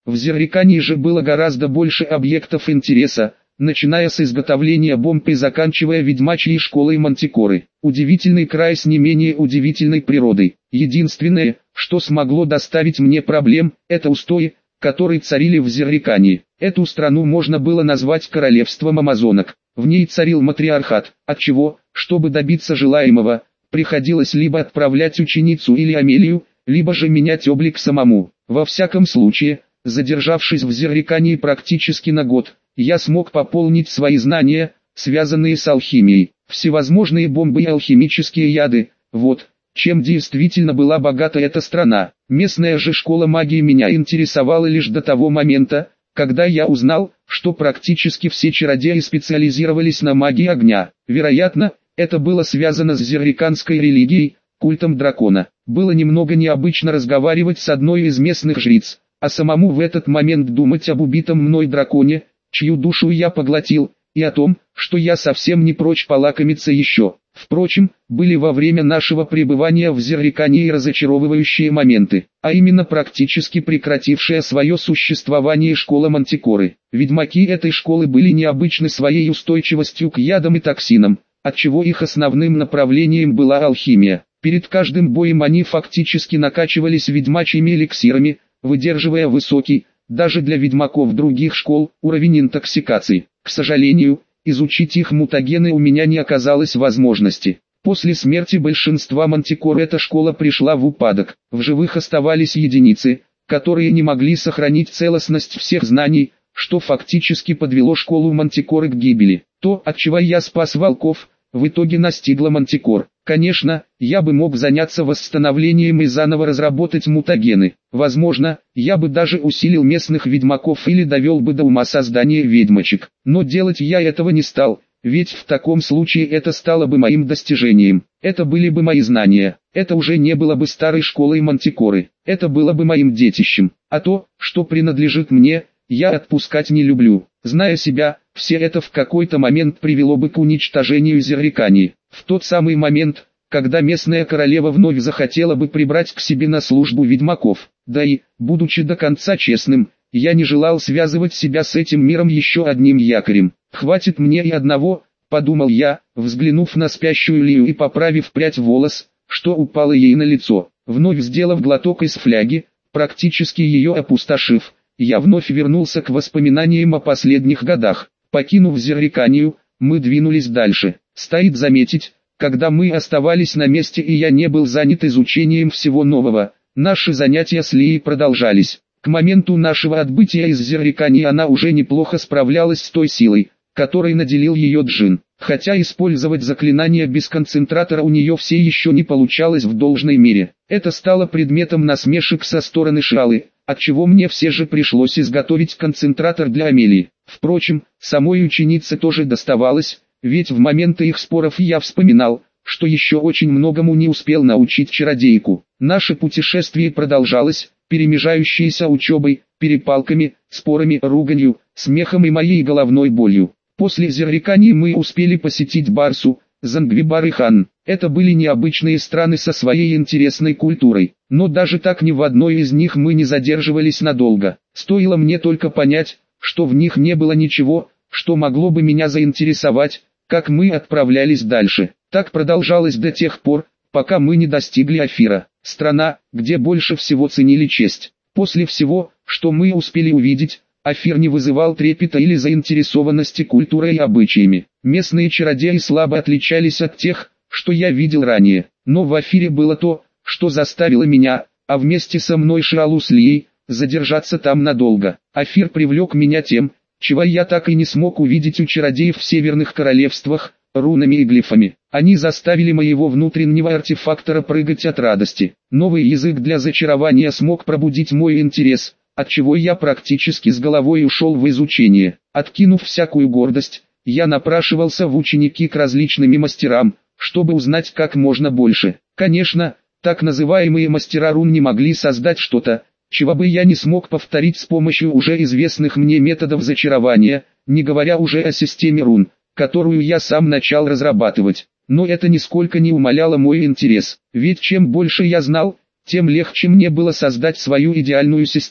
В Зеррикании же было гораздо больше объектов интереса, начиная с изготовления бомб и заканчивая ведьмачьей школой Мантикоры. Удивительный край с не менее удивительной природой. Единственное, что смогло доставить мне проблем, это устои, которые царили в Зеррикании. Эту страну можно было назвать королевством амазонок. В ней царил матриархат, отчего, чтобы добиться желаемого, приходилось либо отправлять ученицу или Амелию, либо же менять облик самому. Во всяком случае, задержавшись в Зеррикании практически на год, я смог пополнить свои знания, связанные с алхимией. Всевозможные бомбы и алхимические яды, вот, чем действительно была богата эта страна. Местная же школа магии меня интересовала лишь до того момента, когда я узнал, что практически все чародеи специализировались на магии огня. Вероятно, это было связано с зерриканской религией, культом дракона. Было немного необычно разговаривать с одной из местных жриц, а самому в этот момент думать об убитом мной драконе, чью душу я поглотил, и о том, что я совсем не прочь полакомиться еще. Впрочем, были во время нашего пребывания в Зеррикании разочаровывающие моменты, а именно практически прекратившая свое существование школа Мантикоры. Ведьмаки этой школы были необычны своей устойчивостью к ядам и токсинам, отчего их основным направлением была алхимия. Перед каждым боем они фактически накачивались ведьмачьими эликсирами, выдерживая высокий, даже для ведьмаков других школ, уровень интоксикации. К сожалению, изучить их мутагены у меня не оказалось возможности. После смерти большинства мантикор эта школа пришла в упадок. В живых оставались единицы, которые не могли сохранить целостность всех знаний, что фактически подвело школу мантикоры к гибели. То, от чего я спас волков, в итоге настигло мантикор. Конечно, я бы мог заняться восстановлением и заново разработать мутагены. Возможно, я бы даже усилил местных ведьмаков или довел бы до ума создания ведьмочек. Но делать я этого не стал, ведь в таком случае это стало бы моим достижением. Это были бы мои знания. Это уже не было бы старой школой мантикоры. Это было бы моим детищем. А то, что принадлежит мне, я отпускать не люблю. Зная себя, все это в какой-то момент привело бы к уничтожению Зеррикании. В тот самый момент, когда местная королева вновь захотела бы прибрать к себе на службу ведьмаков. Да и, будучи до конца честным, я не желал связывать себя с этим миром еще одним якорем. «Хватит мне и одного», — подумал я, взглянув на спящую Лию и поправив прядь волос, что упало ей на лицо. Вновь сделав глоток из фляги, практически ее опустошив, я вновь вернулся к воспоминаниям о последних годах. Покинув Зерриканию, мы двинулись дальше. Стоит заметить, когда мы оставались на месте и я не был занят изучением всего нового, наши занятия с Лией продолжались. К моменту нашего отбытия из Зеррикании она уже неплохо справлялась с той силой, которой наделил ее Джин. Хотя использовать заклинания без концентратора у нее все еще не получалось в должной мере. Это стало предметом насмешек со стороны Шалы, отчего мне все же пришлось изготовить концентратор для Амелии. Впрочем, самой ученице тоже доставалось, ведь в моменты их споров я вспоминал, что еще очень многому не успел научить чародейку. Наше путешествие продолжалось, перемежающееся учебой, перепалками, спорами, руганью, смехом и моей головной болью. После Зеррикании мы успели посетить Барсу, Зангвибар и Хан. Это были необычные страны со своей интересной культурой, но даже так ни в одной из них мы не задерживались надолго. Стоило мне только понять, что в них не было ничего, что могло бы меня заинтересовать, как мы отправлялись дальше. Так продолжалось до тех пор, пока мы не достигли Афира, страна, где больше всего ценили честь. После всего, что мы успели увидеть, Афир не вызывал трепета или заинтересованности культурой и обычаями. Местные чародеи слабо отличались от тех, что я видел ранее. Но в Афире было то, что заставило меня, а вместе со мной Шалу с Лией, задержаться там надолго. Афир привлек меня тем, чего я так и не смог увидеть у чародеев в северных королевствах, рунами и глифами. Они заставили моего внутреннего артефактора прыгать от радости. Новый язык для зачарования смог пробудить мой интерес, отчего я практически с головой ушел в изучение. Откинув всякую гордость, я напрашивался в ученики к различным мастерам, чтобы узнать как можно больше. Конечно, так называемые мастера рун не могли создать что-то, чего бы я не смог повторить с помощью уже известных мне методов зачарования, не говоря уже о системе рун, которую я сам начал разрабатывать. Но это нисколько не умаляло мой интерес, ведь чем больше я знал, тем легче мне было создать свою идеальную систему.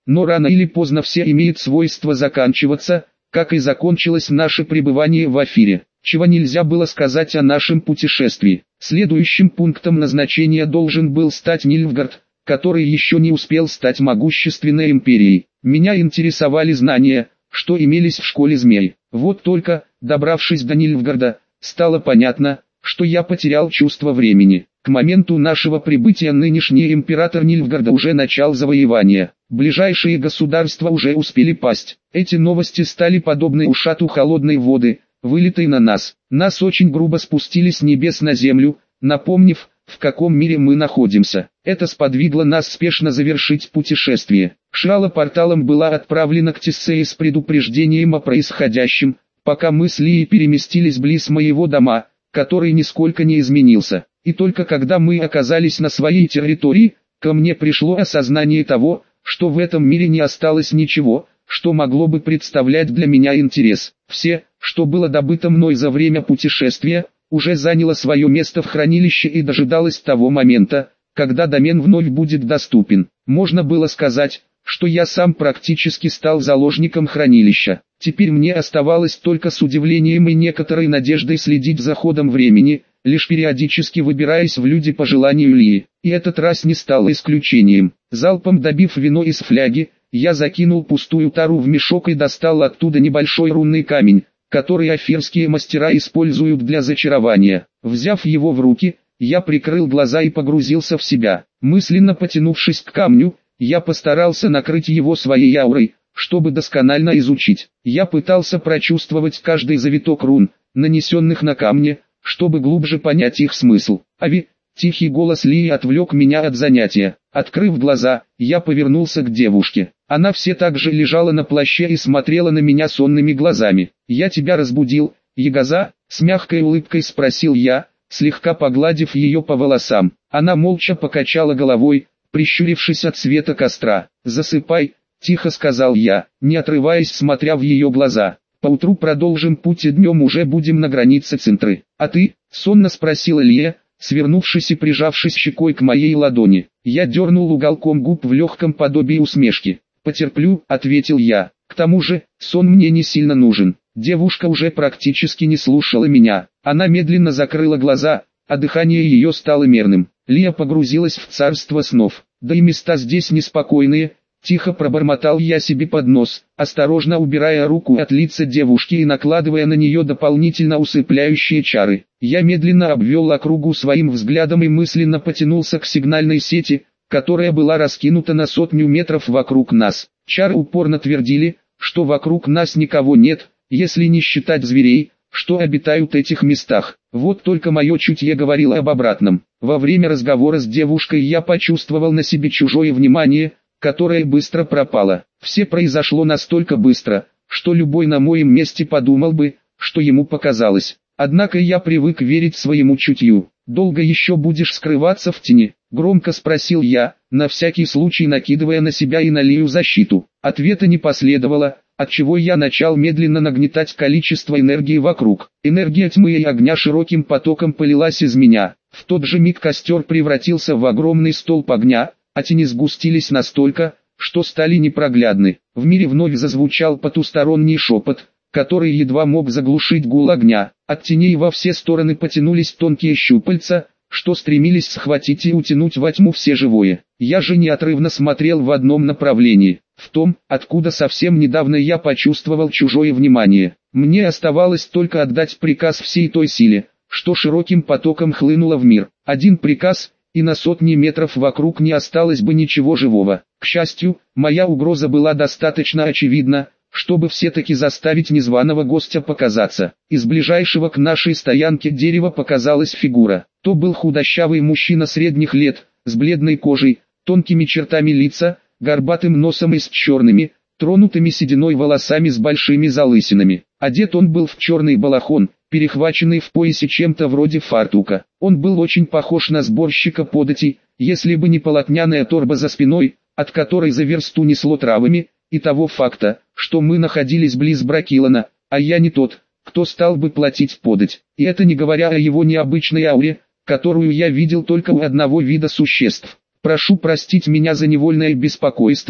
но рано или поздно все имеет свойство заканчиваться, как и закончилось наше пребывание в эфире. Чего нельзя было сказать о нашем путешествии. Следующим пунктом назначения должен был стать Нильфгард, который еще не успел стать могущественной империей. Меня интересовали знания, что имелись в школе змей. Вот только, добравшись до Нильфгарда, стало понятно, что я потерял чувство времени. К моменту нашего прибытия нынешний император Нильфгарда уже начал завоевание. Ближайшие государства уже успели пасть. Эти новости стали подобны ушату холодной воды, вылитой на нас. Нас очень грубо спустили с небес на землю, напомнив, в каком мире мы находимся. Это сподвигло нас спешно завершить путешествие. Шала порталом была отправлена к Тиссее с предупреждением о происходящем, пока мы с Лией переместились близ моего дома, который нисколько не изменился. И только когда мы оказались на своей территории, ко мне пришло осознание того, что в этом мире не осталось ничего, что могло бы представлять для меня интерес. Все, что было добыто мной за время путешествия, уже заняло свое место в хранилище и дожидалось того момента, когда домен вновь будет доступен. Можно было сказать, что я сам практически стал заложником хранилища. Теперь мне оставалось только с удивлением и некоторой надеждой следить за ходом времени, лишь периодически выбираясь в люди по желанию Лии. И этот раз не стал исключением. Залпом добив вино из фляги, я закинул пустую тару в мешок и достал оттуда небольшой рунный камень, который афирские мастера используют для зачарования. Взяв его в руки, я прикрыл глаза и погрузился в себя. Мысленно потянувшись к камню, я постарался накрыть его своей аурой, чтобы досконально изучить. Я пытался прочувствовать каждый завиток рун, нанесенных на камне, чтобы глубже понять их смысл. Ави, тихий голос Лии отвлек меня от занятия. Открыв глаза, я повернулся к девушке. Она все так же лежала на плаще и смотрела на меня сонными глазами. «Я тебя разбудил, Ягоза?» — с мягкой улыбкой спросил я, слегка погладив ее по волосам. Она молча покачала головой, прищурившись от света костра. «Засыпай», — тихо сказал я, не отрываясь, смотря в ее глаза. «Поутру продолжим путь и днем уже будем на границе Центры. А ты?» — сонно спросила Лия, свернувшись и прижавшись щекой к моей ладони. Я дернул уголком губ в легком подобии усмешки. «Потерплю», — ответил я. «К тому же, сон мне не сильно нужен». Девушка уже практически не слушала меня. Она медленно закрыла глаза, а дыхание ее стало мерным. Лия погрузилась в царство снов. «Да и места здесь неспокойные», — тихо пробормотал я себе под нос, осторожно убирая руку от лица девушки и накладывая на нее дополнительно усыпляющие чары. Я медленно обвел округу своим взглядом и мысленно потянулся к сигнальной сети, которая была раскинута на 100 метров вокруг нас. Чары упорно твердили, что вокруг нас никого нет, если не считать зверей, что обитают в этих местах. Вот только мое чутье говорило об обратном. Во время разговора с девушкой я почувствовал на себе чужое внимание, которое быстро пропало. Все произошло настолько быстро, что любой на моем месте подумал бы, что ему показалось. Однако я привык верить своему чутью. «Долго еще будешь скрываться в тени?» — громко спросил я, на всякий случай накидывая на себя и на Лию защиту. Ответа не последовало, отчего я начал медленно нагнетать количество энергии вокруг. Энергия тьмы и огня широким потоком полилась из меня. В тот же миг костер превратился в огромный столб огня, а тени сгустились настолько, что стали непроглядны. В мире вновь зазвучал потусторонний шепот, который едва мог заглушить гул огня. От теней во все стороны потянулись тонкие щупальца, что стремились схватить и утянуть во тьму все живое. Я же неотрывно смотрел в одном направлении, в том, откуда совсем недавно я почувствовал чужое внимание. Мне оставалось только отдать приказ всей той силе, что широким потоком хлынуло в мир. Один приказ, и на сотни метров вокруг не осталось бы ничего живого. К счастью, моя угроза была достаточно очевидна, чтобы все-таки заставить незваного гостя показаться. Из ближайшего к нашей стоянке дерева показалась фигура. То был худощавый мужчина средних лет, с бледной кожей, тонкими чертами лица, горбатым носом и с черными, тронутыми сединой волосами с большими залысинами. Одет он был в черный балахон, перехваченный в поясе чем-то вроде фартука. Он был очень похож на сборщика податей, если бы не полотняная торба за спиной, от которой за версту несло травами, и того факта, что мы находились близ Бракилана, а я не тот, кто стал бы платить подать. И это не говоря о его необычной ауре, которую я видел только у одного вида существ. «Прошу простить меня за невольное беспокойство»,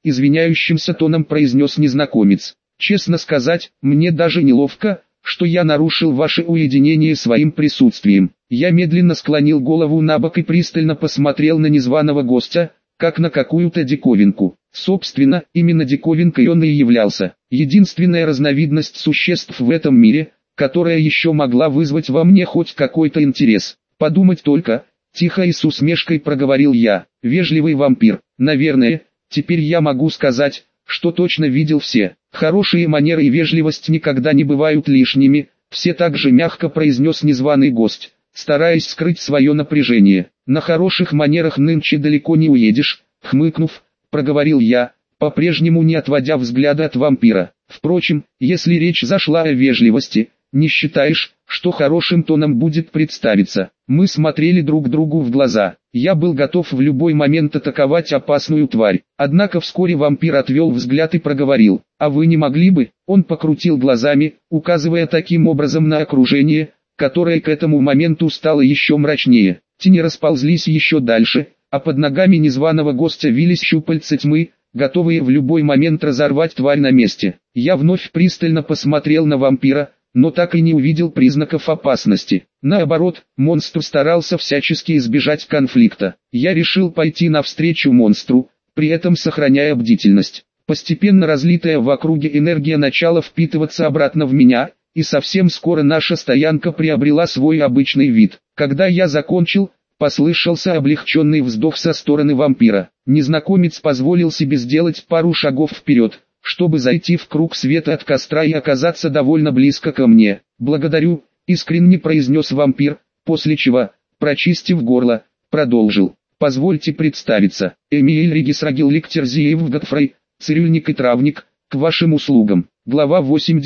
извиняющимся тоном произнес незнакомец. Честно сказать, мне даже неловко, что я нарушил ваше уединение своим присутствием. Я медленно склонил голову набок и пристально посмотрел на незваного гостя, как на какую-то диковинку. Собственно, именно диковинкой он и являлся. Единственная разновидность существ в этом мире, которая еще могла вызвать во мне хоть какой-то интерес. Подумать только, тихо и с усмешкой проговорил я, вежливый вампир. Наверное, теперь я могу сказать, что точно видел все. Хорошие манеры и вежливость никогда не бывают лишними, все так же мягко произнес незваный гость, стараясь скрыть свое напряжение. На хороших манерах нынче далеко не уедешь, хмыкнув, проговорил я, по-прежнему не отводя взгляда от вампира. Впрочем, если речь зашла о вежливости, не считаешь, что хорошим тоном будет представиться? Мы смотрели друг другу в глаза. Я был готов в любой момент атаковать опасную тварь. Однако вскоре вампир отвел взгляд и проговорил: «А вы не могли бы?» Он покрутил глазами, указывая таким образом на окружение, которое к этому моменту стало еще мрачнее. Тени расползлись еще дальше, а под ногами незваного гостя вились щупальца тьмы, готовые в любой момент разорвать тварь на месте. Я вновь пристально посмотрел на вампира, но так и не увидел признаков опасности. Наоборот, монстр старался всячески избежать конфликта. Я решил пойти навстречу монстру, при этом сохраняя бдительность. Постепенно разлитая в округе энергия начала впитываться обратно в меня, и совсем скоро наша стоянка приобрела свой обычный вид. Когда я закончил, послышался облегченный вздох со стороны вампира. Незнакомец позволил себе сделать пару шагов вперед, чтобы зайти в круг света от костра и оказаться довольно близко ко мне. «Благодарю», — искренне произнес вампир, после чего, прочистив горло, продолжил. «Позвольте представиться, Эмиэль Ригис Рагил Ликтерзиев Готфрей, цирюльник и травник, к вашим услугам». Глава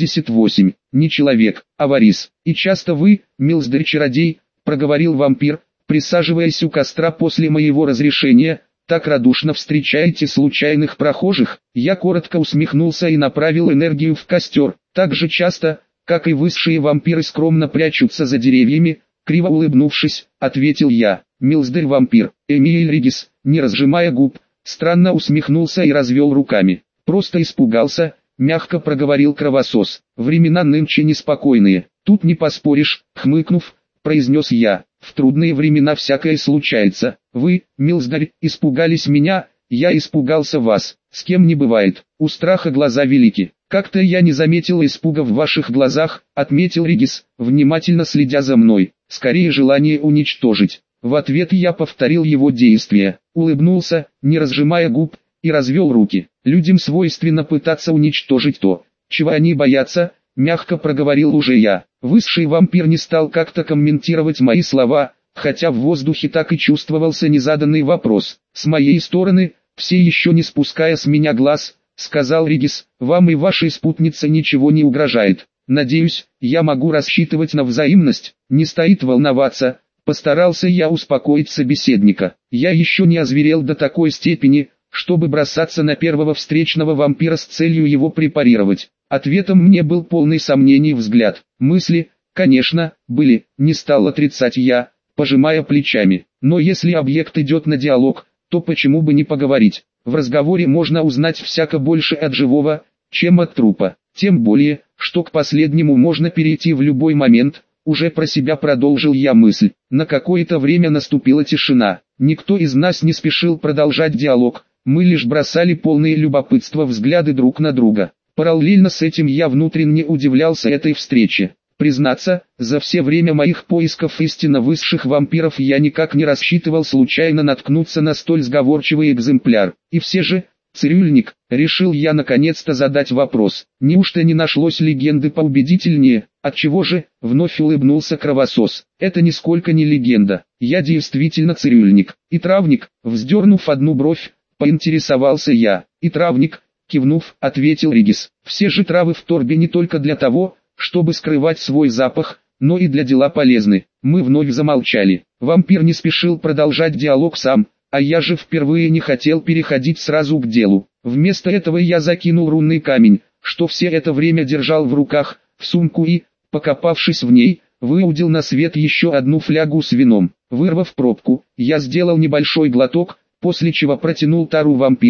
88. «Не человек, а варис. И часто вы, милздарь-чародей», — проговорил вампир, присаживаясь у костра после моего разрешения, «так радушно встречаете случайных прохожих?» Я коротко усмехнулся и направил энергию в костер. Так же часто, как и высшие вампиры скромно прячутся за деревьями, криво улыбнувшись, ответил я. Милздарь-вампир, Эмиэль Ригис, не разжимая губ, странно усмехнулся и развел руками. «Просто испугался», — мягко проговорил кровосос. «Времена нынче неспокойные, тут не поспоришь», — хмыкнув, произнес я. «В трудные времена всякое случается. Вы, милздарь, испугались меня, я испугался вас. С кем не бывает. У страха глаза велики. Как-то я не заметил испуга в ваших глазах», — отметил Ригис, внимательно следя за мной. «Скорее желание уничтожить». В ответ я повторил его действия, улыбнулся, не разжимая губ, и развел руки. «Людям свойственно пытаться уничтожить то, чего они боятся», — мягко проговорил уже я. Высший вампир не стал как-то комментировать мои слова, хотя в воздухе так и чувствовался незаданный вопрос. «С моей стороны, все еще не спуская с меня глаз», — сказал Ригис, — «вам и вашей спутнице ничего не угрожает. Надеюсь, я могу рассчитывать на взаимность, не стоит волноваться». Постарался я успокоить собеседника. Я еще не озверел до такой степени, чтобы бросаться на первого встречного вампира с целью его препарировать. Ответом мне был полный сомнений взгляд. Мысли, конечно, были, не стал отрицать я, пожимая плечами. Но если объект идет на диалог, то почему бы не поговорить? В разговоре можно узнать всяко больше от живого, чем от трупа. Тем более, что к последнему можно перейти в любой момент. Уже про себя продолжил я мысль. На какое-то время наступила тишина. Никто из нас не спешил продолжать диалог. Мы лишь бросали полные любопытства взгляды друг на друга. Параллельно с этим я внутренне удивлялся этой встрече. Признаться, за все время моих поисков истинно высших вампиров я никак не рассчитывал случайно наткнуться на столь сговорчивый экземпляр. И все же, цирюльник, решил я наконец-то задать вопрос. Неужто не нашлось легенды поубедительнее? Отчего же, вновь улыбнулся кровосос. Это нисколько не легенда. Я действительно цирюльник. И травник, вздернув одну бровь, поинтересовался я. И травник, кивнув, ответил Ригис. Все же травы в торбе не только для того, чтобы скрывать свой запах, но и для дела полезны. Мы вновь замолчали. Вампир не спешил продолжать диалог сам, а я же впервые не хотел переходить сразу к делу. Вместо этого я закинул рунный камень, что все это время держал в руках, в сумку и, покопавшись в ней, выудил на свет еще одну флягу с вином. Вырвав пробку, я сделал небольшой глоток, после чего протянул тару вампиру.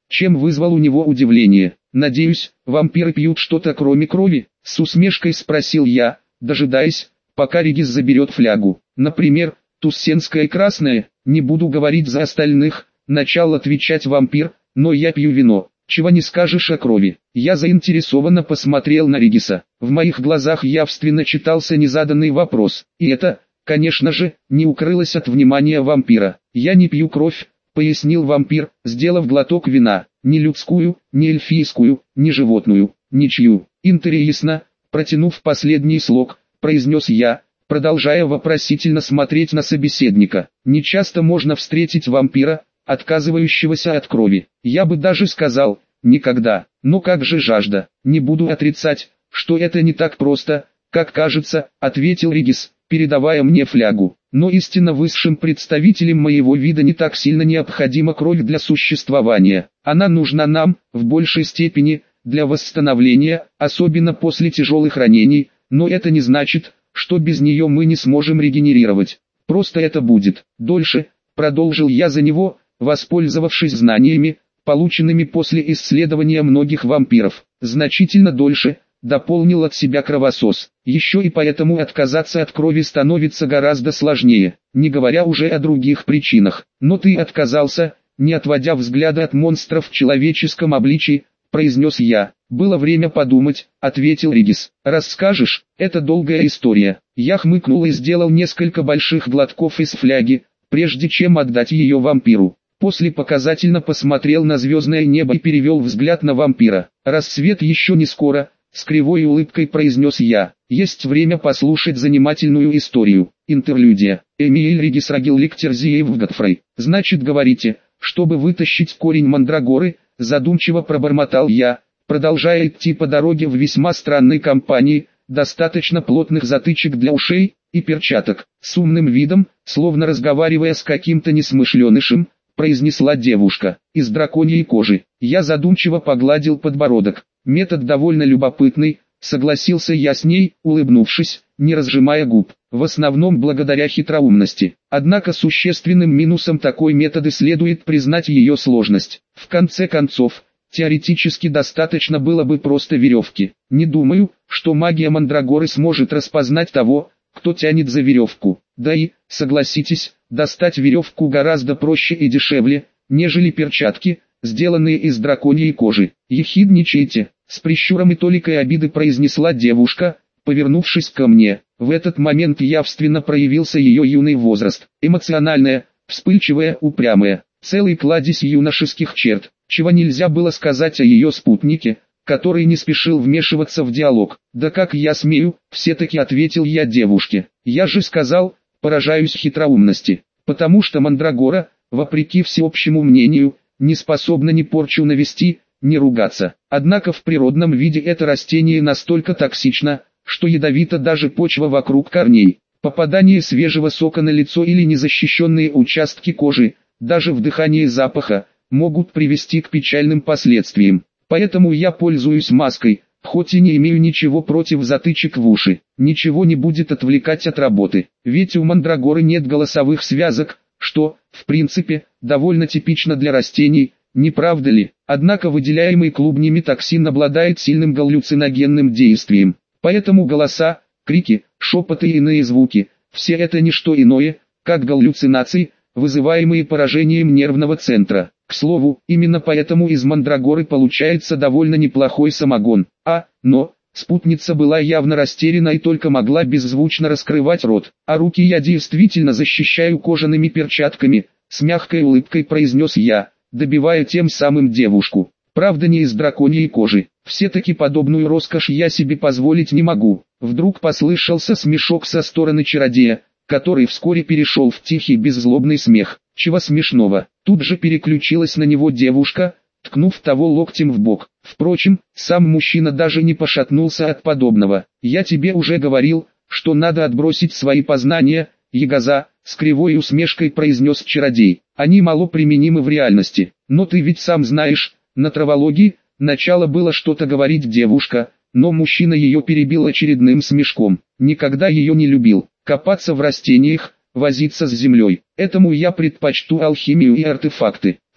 чем вызвал у него удивление. «Надеюсь, вампиры пьют что-то кроме крови?» — с усмешкой спросил я, дожидаясь, пока Регис заберет флягу. «Например, туссенское красное, не буду говорить за остальных», — начал отвечать вампир, «но я пью вино. Чего не скажешь о крови». Я заинтересованно посмотрел на Региса. В моих глазах явственно читался незаданный вопрос, и это, конечно же, не укрылось от внимания вампира. «Я не пью кровь», — пояснил вампир, сделав глоток вина, «ни людскую, ни эльфийскую, ни животную, ничью». «Интересно», — протянув последний слог, произнес я, продолжая вопросительно смотреть на собеседника. «Не часто можно встретить вампира, отказывающегося от крови. Я бы даже сказал, никогда. Но как же жажда? Не буду отрицать, что это не так просто, как кажется», — ответил Регис, передавая мне флягу. «Но истинно высшим представителям моего вида не так сильно необходима кровь для существования. Она нужна нам, в большей степени, для восстановления, особенно после тяжелых ранений, но это не значит, что без нее мы не сможем регенерировать. Просто это будет дольше», — продолжил я за него, воспользовавшись знаниями, полученными после исследования многих вампиров. «Значительно дольше», — дополнил от себя кровосос. «Еще и поэтому отказаться от крови становится гораздо сложнее, не говоря уже о других причинах. Но ты отказался», — не отводя взгляда от монстров в человеческом обличии, произнес я. «Было время подумать», — ответил Регис. «Расскажешь? Это долгая история». Я хмыкнул и сделал несколько больших глотков из фляги, прежде чем отдать ее вампиру. После показательно посмотрел на звездное небо и перевел взгляд на вампира. «Рассвет еще не скоро», — с кривой улыбкой произнес я. «Есть время послушать занимательную историю». Интерлюдия. Эмиль Регис Рагил Ликтерзиев в Готфрей. «Значит, говорите, чтобы вытащить корень мандрагоры», — задумчиво пробормотал я, продолжая идти по дороге в весьма странной компании, достаточно плотных затычек для ушей и перчаток. С умным видом, словно разговаривая с каким-то несмышленышем, произнесла девушка. «Из драконьей кожи». Я задумчиво погладил подбородок. «Метод довольно любопытный», — согласился я с ней, улыбнувшись, не разжимая губ. «В основном благодаря хитроумности. Однако существенным минусом такой методы следует признать ее сложность. В конце концов, теоретически достаточно было бы просто веревки. Не думаю, что магия мандрагоры сможет распознать того, кто тянет за веревку. Да и, согласитесь, достать веревку гораздо проще и дешевле, нежели перчатки, сделанные из драконьей кожи. Ехидничаете?» — с прищуром и толикой обиды произнесла девушка, повернувшись ко мне. В этот момент явственно проявился ее юный возраст. Эмоциональная, вспыльчивая, упрямая. Целый кладезь юношеских черт, чего нельзя было сказать о ее спутнике, который не спешил вмешиваться в диалог. «Да как я смею», — все-таки ответил я девушке. «Я же сказал, поражаюсь хитроумности, потому что мандрагора, вопреки всеобщему мнению, не способна ни порчу навести, ни ругаться. Однако в природном виде это растение настолько токсично, что ядовита даже почва вокруг корней. Попадание свежего сока на лицо или незащищенные участки кожи, даже вдыхание запаха, могут привести к печальным последствиям. Поэтому я пользуюсь маской, хоть и не имею ничего против затычек в уши. Ничего не будет отвлекать от работы, ведь у мандрагоры нет голосовых связок, что, в принципе, довольно типично для растений, не правда ли? Однако выделяемый клубнями токсин обладает сильным галлюциногенным действием. Поэтому голоса, крики, шепоты и иные звуки – все это не что иное, как галлюцинации, вызываемые поражением нервного центра. К слову, именно поэтому из мандрагоры получается довольно неплохой самогон. Но спутница была явно растеряна и только могла беззвучно раскрывать рот. «А руки я действительно защищаю кожаными перчатками», — с мягкой улыбкой произнес я, добивая тем самым девушку. «Правда, не из драконьей кожи. Все-таки подобную роскошь я себе позволить не могу». Вдруг послышался смешок со стороны чародея, который вскоре перешел в тихий беззлобный смех. «Чего смешного?» Тут же переключилась на него девушка, ткнув того локтем в бок. Впрочем, сам мужчина даже не пошатнулся от подобного. «Я тебе уже говорил, что надо отбросить свои познания, ягоза», — с кривой усмешкой произнес чародей. «Они мало применимы в реальности. Но ты ведь сам знаешь, на травологии, начало было что-то говорить девушка, но мужчина ее перебил очередным смешком. Никогда ее не любил. Копаться в растениях, возиться с землей. Этому я предпочту алхимию и артефакты.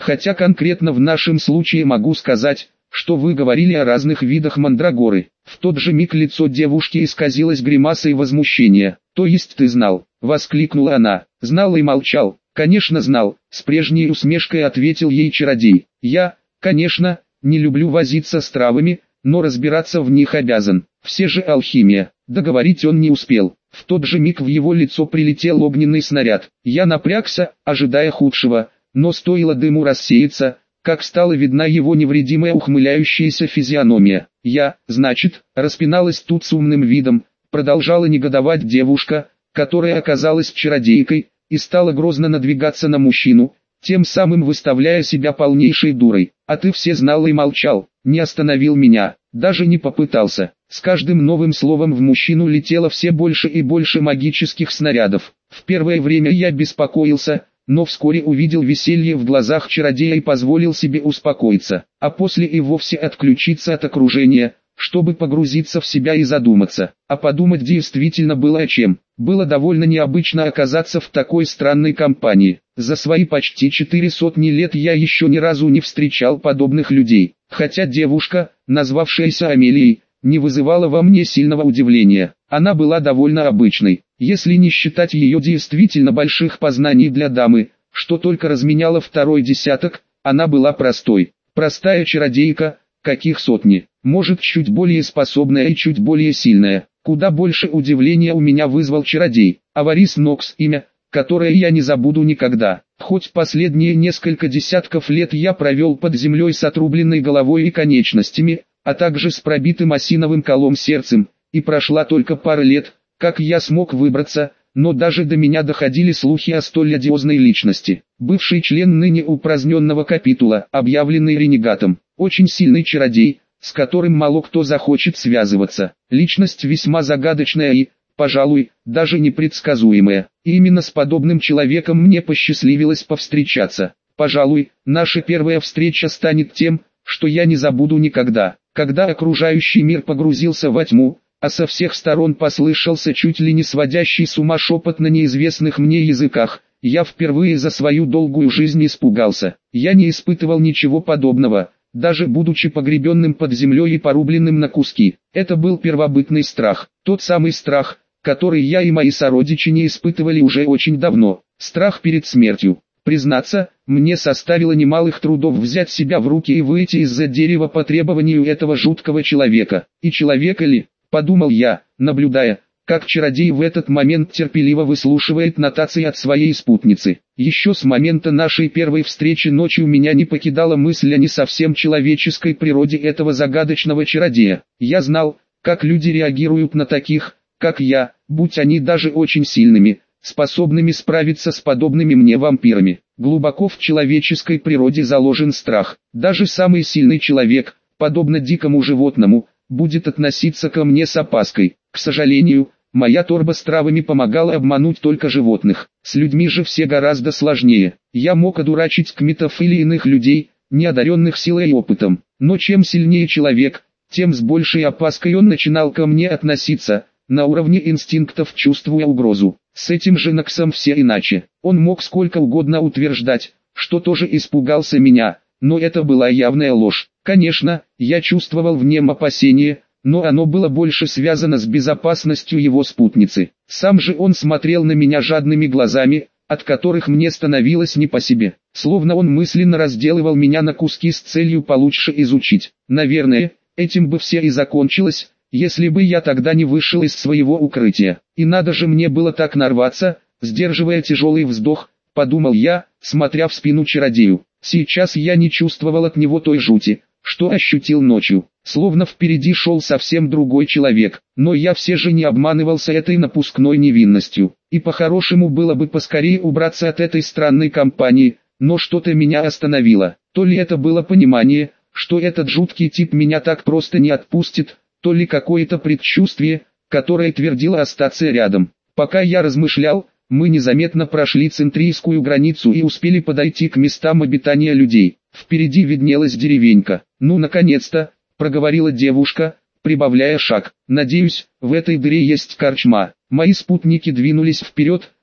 хотя конкретно в нашем случае могу сказать, что вы говорили о разных видах мандрагоры. В тот же миг лицо девушки исказилось гримасой возмущения. «То есть ты знал?» — воскликнула она. «Знал и молчал?» «Конечно знал», — с прежней усмешкой ответил ей чародей. «Я, конечно, не люблю возиться с травами, но разбираться в них обязан. Все же алхимия». Договорить он не успел. В тот же миг в его лицо прилетел огненный снаряд. Я напрягся, ожидая худшего, но стоило дыму рассеяться, как стала видна его невредимая ухмыляющаяся физиономия. Значит, распиналась тут с умным видом, продолжала негодовать девушка, которая оказалась чародейкой, и стала грозно надвигаться на мужчину, тем самым выставляя себя полнейшей дурой. «А ты все знал и молчал, не остановил меня, даже не попытался». С каждым новым словом в мужчину летело все больше и больше магических снарядов. В первое время я беспокоился, но вскоре увидел веселье в глазах чародея и позволил себе успокоиться, а после и вовсе отключиться от окружения, чтобы погрузиться в себя и задуматься. А подумать действительно было о чем. Было довольно необычно оказаться в такой странной компании. За свои почти 400 лет я еще ни разу не встречал подобных людей, хотя девушка, назвавшаяся Амелией, не вызывала во мне сильного удивления. Она была довольно обычной, если не считать ее действительно больших познаний для дамы, что только разменяла второй десяток. Она была простой, простая чародейка, каких сотни, может чуть более способная и чуть более сильная. Куда больше удивления у меня вызвал чародей, Аварис Нокс, имя, которое я не забуду никогда. Хоть последние несколько десятков лет я провел под землей с отрубленной головой и конечностями, а также с пробитым осиновым колом сердцем, и прошла только пара лет, как я смог выбраться, но даже до меня доходили слухи о столь одиозной личности. Бывший член ныне упраздненного капитула, объявленный ренегатом, очень сильный чародей, с которым мало кто захочет связываться. Личность весьма загадочная и, пожалуй, даже непредсказуемая. И именно с подобным человеком мне посчастливилось повстречаться. Пожалуй, наша первая встреча станет тем, что я не забуду никогда. Когда окружающий мир погрузился во тьму, а со всех сторон послышался чуть ли не сводящий с ума шепот на неизвестных мне языках, я впервые за свою долгую жизнь испугался. Я не испытывал ничего подобного, даже будучи погребенным под землей и порубленным на куски. Это был первобытный страх, тот самый страх, который я и мои сородичи не испытывали уже очень давно, страх перед смертью. Признаться, мне составило немалых трудов взять себя в руки и выйти из-за дерева по требованию этого жуткого человека. И человека ли, подумал я, наблюдая, как чародей в этот момент терпеливо выслушивает нотации от своей спутницы. Еще с момента нашей первой встречи ночью меня не покидала мысль о не совсем человеческой природе этого загадочного чародея. Я знал, как люди реагируют на таких, как я, будь они даже очень сильными, способными справиться с подобными мне вампирами. Глубоко в человеческой природе заложен страх. Даже самый сильный человек, подобно дикому животному, будет относиться ко мне с опаской. К сожалению, моя торба с травами помогала обмануть только животных. С людьми же все гораздо сложнее. Я мог одурачить кметов или иных людей, не одаренных силой и опытом. Но чем сильнее человек, тем с большей опаской он начинал ко мне относиться, на уровне инстинктов чувствуя угрозу. С этим же Ноксом все иначе. Он мог сколько угодно утверждать, что тоже испугался меня, но это была явная ложь. Конечно, я чувствовал в нем опасение, но оно было больше связано с безопасностью его спутницы. Сам же он смотрел на меня жадными глазами, от которых мне становилось не по себе, словно он мысленно разделывал меня на куски с целью получше изучить. Наверное, этим бы все и закончилось, если бы я тогда не вышел из своего укрытия. И надо же мне было так нарваться, сдерживая тяжелый вздох, подумал я, смотря в спину чародею. Сейчас я не чувствовал от него той жути, что ощутил ночью, словно впереди шел совсем другой человек, но я все же не обманывался этой напускной невинностью, и по-хорошему было бы поскорее убраться от этой странной компании, но что-то меня остановило. То ли это было понимание, что этот жуткий тип меня так просто не отпустит, то ли какое-то предчувствие, которое твердило остаться рядом. Пока я размышлял, мы незаметно прошли центрийскую границу и успели подойти к местам обитания людей. Впереди виднелась деревенька. «Ну, наконец-то», — проговорила девушка, прибавляя шаг. «Надеюсь, в этой дыре есть корчма». Мои спутники двинулись вперед,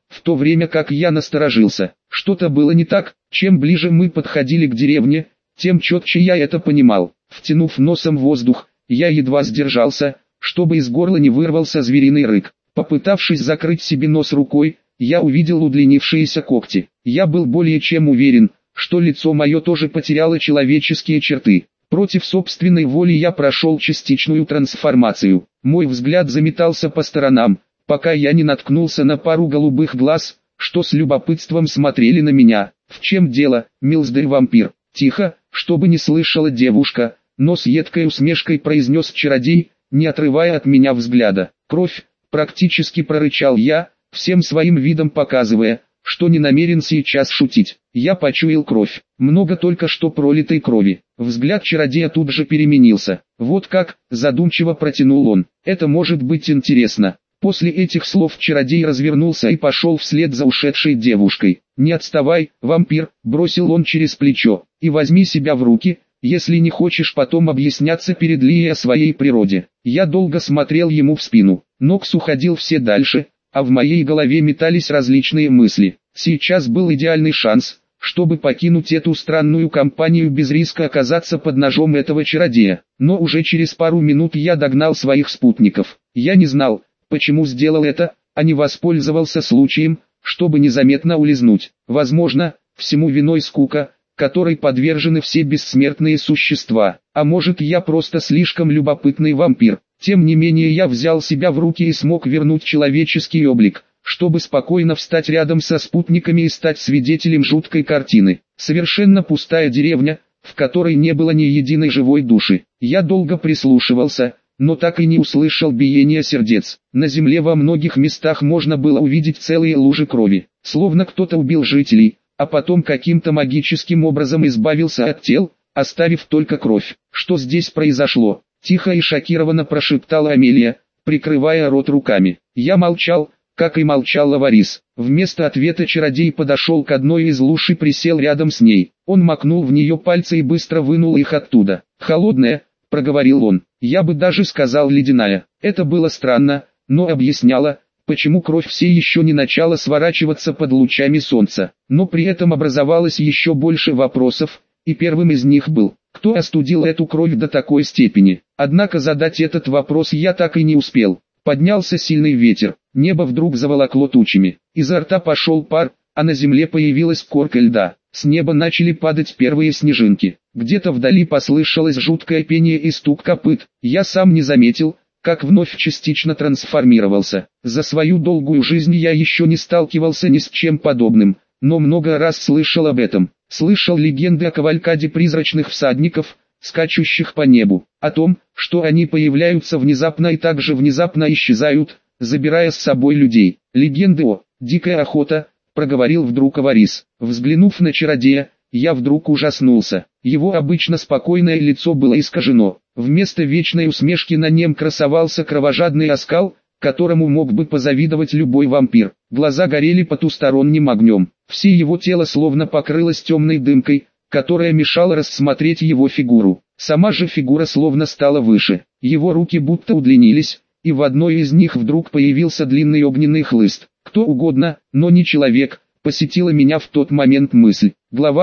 в то время как я насторожился. Что-то было не так. Чем ближе мы подходили к деревне, тем четче я это понимал. Втянув носом воздух, я едва сдержался, чтобы из горла не вырвался звериный рык. Попытавшись закрыть себе нос рукой, я увидел удлинившиеся когти. Я был более чем уверен, что лицо мое тоже потеряло человеческие черты. Против собственной воли я прошел частичную трансформацию. Мой взгляд заметался по сторонам, пока я не наткнулся на пару голубых глаз, что с любопытством смотрели на меня. «В чем дело, милздарь-вампир?» Тихо, чтобы не слышала девушка, но с едкой усмешкой произнес чародей, не отрывая от меня взгляда. «Кровь!» — практически прорычал я, всем своим видом показывая, что не намерен сейчас шутить. Я почуял кровь, много только что пролитой крови. Взгляд чародея тут же переменился. «Вот как?» — задумчиво протянул он. «Это может быть интересно». После этих слов чародей развернулся и пошел вслед за ушедшей девушкой. «Не отставай, вампир», — бросил он через плечо, — «и возьми себя в руки, если не хочешь потом объясняться перед Лией о своей природе». Я долго смотрел ему в спину, Нокс уходил все дальше, а в моей голове метались различные мысли. Сейчас был идеальный шанс, чтобы покинуть эту странную компанию без риска оказаться под ножом этого чародея. Но уже через пару минут я догнал своих спутников. Я не знал, почему сделал это, а не воспользовался случаем, чтобы незаметно улизнуть. Возможно, всему виной скука, которой подвержены все бессмертные существа. А может, я просто слишком любопытный вампир. Тем не менее я взял себя в руки и смог вернуть человеческий облик, чтобы спокойно встать рядом со спутниками и стать свидетелем жуткой картины. Совершенно пустая деревня, в которой не было ни единой живой души. Я долго прислушивался, но так и не услышал биения сердец. На земле во многих местах можно было увидеть целые лужи крови, словно кто-то убил жителей, а потом каким-то магическим образом избавился от тел, оставив только кровь. «Что здесь произошло?» — тихо и шокированно прошептала Амелия, прикрывая рот руками. Я молчал, как и молчал Лаварис. Вместо ответа чародей подошел к одной из луж и присел рядом с ней. Он макнул в нее пальцы и быстро вынул их оттуда. «Холодная», — проговорил он, — «я бы даже сказал ледяная». Это было странно, но объясняло, почему кровь все еще не начала сворачиваться под лучами солнца. Но при этом образовалось еще больше вопросов, и первым из них был: кто остудил эту кровь до такой степени? Однако задать этот вопрос я так и не успел. Поднялся сильный ветер, небо вдруг заволокло тучами, изо рта пошел пар, а на земле появилась корка льда. С неба начали падать первые снежинки. Где-то вдали послышалось жуткое пение и стук копыт. Я сам не заметил, как вновь частично трансформировался. За свою долгую жизнь я еще не сталкивался ни с чем подобным, но много раз слышал об этом. Слышал легенды о кавалькаде призрачных всадников, скачущих по небу, о том, что они появляются внезапно и также внезапно исчезают, забирая с собой людей. Легенды о «дикая охота», проговорил вдруг Аварис. Взглянув на чародея, я вдруг ужаснулся. Его обычно спокойное лицо было искажено. Вместо вечной усмешки на нем красовался кровожадный оскал, которому мог бы позавидовать любой вампир. Глаза горели потусторонним огнем. Все его тело словно покрылось темной дымкой, которая мешала рассмотреть его фигуру. Сама же фигура словно стала выше. Его руки будто удлинились, и в одной из них вдруг появился длинный огненный хлыст. Кто угодно, но не человек, посетила меня в тот момент мысль. Глава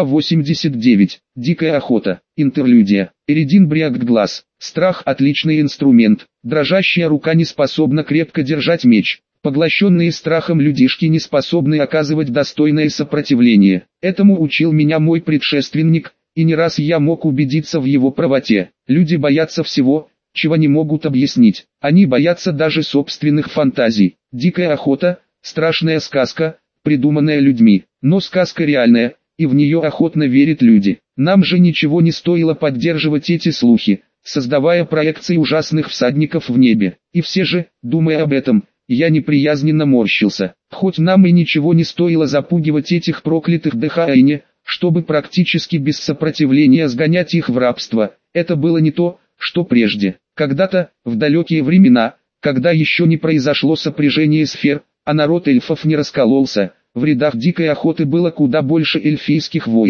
89. Дикая охота. Интерлюдия. Эридин Бриагт глаз. Страх – отличный инструмент. Дрожащая рука не способна крепко держать меч. Поглощенные страхом людишки не способны оказывать достойное сопротивление. Этому учил меня мой предшественник, и не раз я мог убедиться в его правоте. Люди боятся всего, чего не могут объяснить. Они боятся даже собственных фантазий. Дикая охота – страшная сказка, придуманная людьми. Но сказка реальная, и в нее охотно верят люди. Нам же ничего не стоило поддерживать эти слухи, создавая проекции ужасных всадников в небе. И все же, думая об этом, я неприязненно морщился. Хоть нам и ничего не стоило запугивать этих проклятых Дхаэни, чтобы практически без сопротивления сгонять их в рабство, это было не то, что прежде. Когда-то, в далекие времена, когда еще не произошло сопряжение сфер, а народ эльфов не раскололся, в рядах дикой охоты было куда больше эльфийских воинов.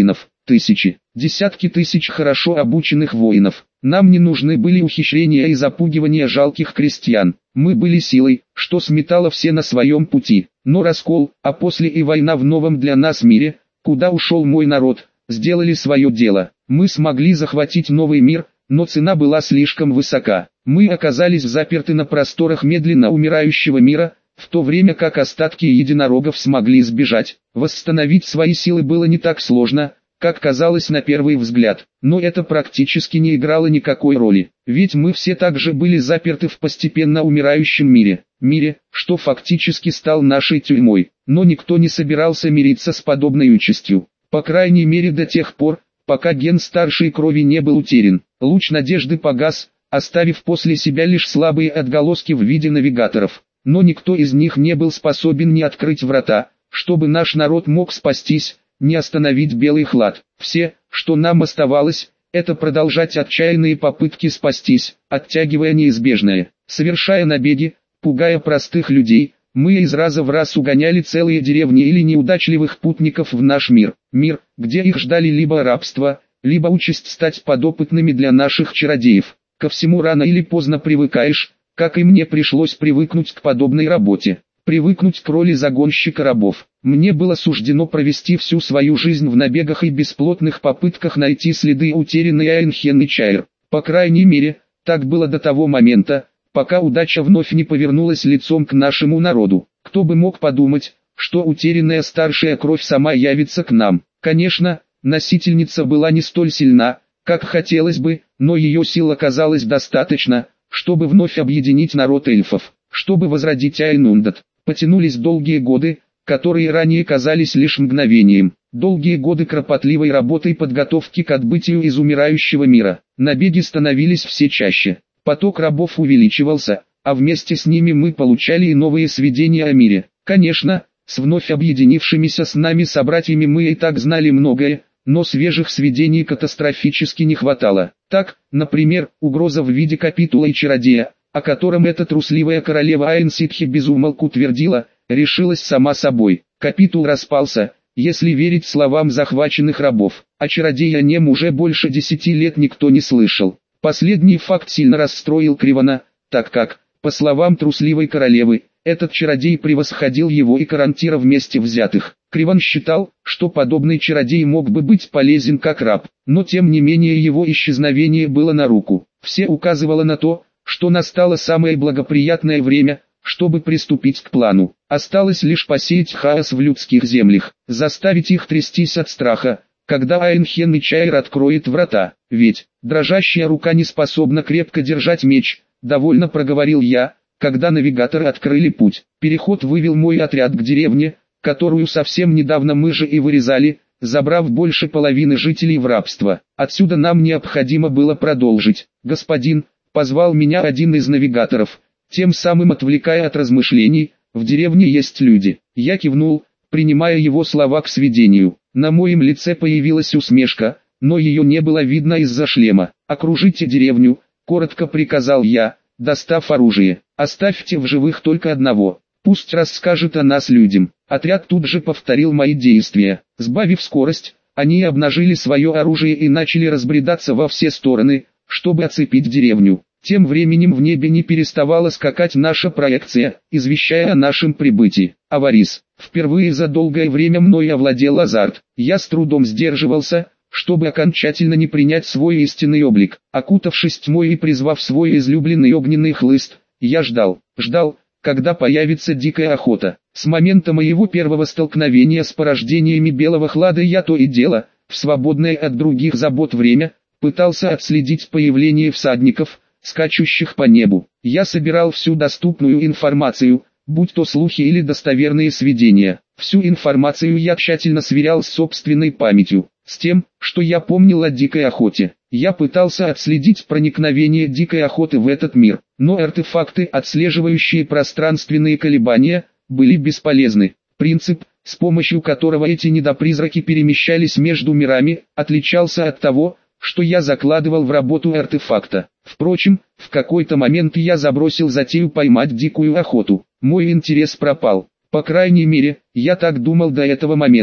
тысячи, десятки тысяч хорошо обученных воинов. Нам не нужны были ухищрения и запугивания жалких крестьян. Мы были силой, что сметало все на своем пути. Но раскол, а после и война в новом для нас мире, куда ушел мой народ, сделали свое дело. Мы смогли захватить новый мир, но цена была слишком высока. Мы оказались заперты на просторах медленно умирающего мира, в то время как остатки единорогов смогли сбежать. Восстановить свои силы было не так сложно, как казалось на первый взгляд, но это практически не играло никакой роли, ведь мы все также были заперты в постепенно умирающем мире, что фактически стал нашей тюрьмой, но никто не собирался мириться с подобной участью, по крайней мере до тех пор, пока ген старшей крови не был утерян. Луч надежды погас, оставив после себя лишь слабые отголоски в виде навигаторов, но никто из них не был способен ни открыть врата, чтобы наш народ мог спастись, не остановить белый хлад. Все, что нам оставалось, это продолжать отчаянные попытки спастись, оттягивая неизбежное, совершая набеги, пугая простых людей. Мы из раза в раз угоняли целые деревни или неудачливых путников в наш мир, где их ждали либо рабство, либо участь стать подопытными для наших чародеев. Ко всему рано или поздно привыкаешь, как и мне пришлось привыкнуть к подобной работе. Привыкнуть к роли загонщика рабов. Мне было суждено провести всю свою жизнь в набегах и бесплотных попытках найти следы утерянной Айнхен Чайр. По крайней мере, так было до того момента, пока удача вновь не повернулась лицом к нашему народу. Кто бы мог подумать, что утерянная старшая кровь сама явится к нам. Конечно, носительница была не столь сильна, как хотелось бы, но ее сил оказалось достаточно, чтобы вновь объединить народ эльфов, чтобы возродить Айнундат. Потянулись долгие годы, которые ранее казались лишь мгновением. Долгие годы кропотливой работы и подготовки к отбытию из умирающего мира. Набеги становились все чаще. Поток рабов увеличивался, а вместе с ними мы получали и новые сведения о мире. Конечно, с вновь объединившимися с нами собратьями мы и так знали многое, но свежих сведений катастрофически не хватало. Так, например, угроза в виде капитула и чародея, о котором эта трусливая королева Айнситхи безумолку твердила, решилась сама собой. Капитул распался, если верить словам захваченных рабов, а чародея о нем уже больше 10 лет никто не слышал. Последний факт сильно расстроил Кривана, так как, по словам трусливой королевы, этот чародей превосходил его и Карантира вместе взятых. Криван считал, что подобный чародей мог бы быть полезен как раб, но тем не менее его исчезновение было на руку. Все указывало на то, что настало самое благоприятное время, чтобы приступить к плану. Осталось лишь посеять хаос в людских землях, заставить их трястись от страха, когда Айнхен Чайр откроет врата. Ведь, дрожащая рука не способна крепко держать меч, довольно проговорил я, когда навигаторы открыли путь. Переход вывел мой отряд к деревне, которую совсем недавно мы же и вырезали, забрав больше половины жителей в рабство. Отсюда нам необходимо было продолжить. Господин, позвал меня один из навигаторов, тем самым отвлекая от размышлений, в деревне есть люди. Я кивнул, принимая его слова к сведению. На моем лице появилась усмешка, но ее не было видно из-за шлема. «Окружите деревню», — коротко приказал я, достав оружие. «Оставьте в живых только одного. Пусть расскажет о нас людям». Отряд тут же повторил мои действия. Сбавив скорость, они обнажили свое оружие и начали разбредаться во все стороны, чтобы оцепить деревню. Тем временем в небе не переставала скакать наша проекция, извещая о нашем прибытии. Аварис. Впервые за долгое время мной овладел азарт. Я с трудом сдерживался, чтобы окончательно не принять свой истинный облик. Окутавшись тьмой и призвав свой излюбленный огненный хлыст, я ждал, когда появится дикая охота. С момента моего первого столкновения с порождениями белого хлада я то и дело, в свободное от других забот время, пытался отследить появление всадников, скачущих по небу. Я собирал всю доступную информацию, будь то слухи или достоверные сведения. Всю информацию я тщательно сверял с собственной памятью, с тем, что я помнил о дикой охоте. Я пытался отследить проникновение дикой охоты в этот мир, но артефакты, отслеживающие пространственные колебания, были бесполезны. Принцип, с помощью которого эти недопризраки перемещались между мирами, отличался от того, что я закладывал в работу артефакта. Впрочем, в какой-то момент я забросил затею поймать дикую охоту. Мой интерес пропал. По крайней мере, я так думал до этого момента.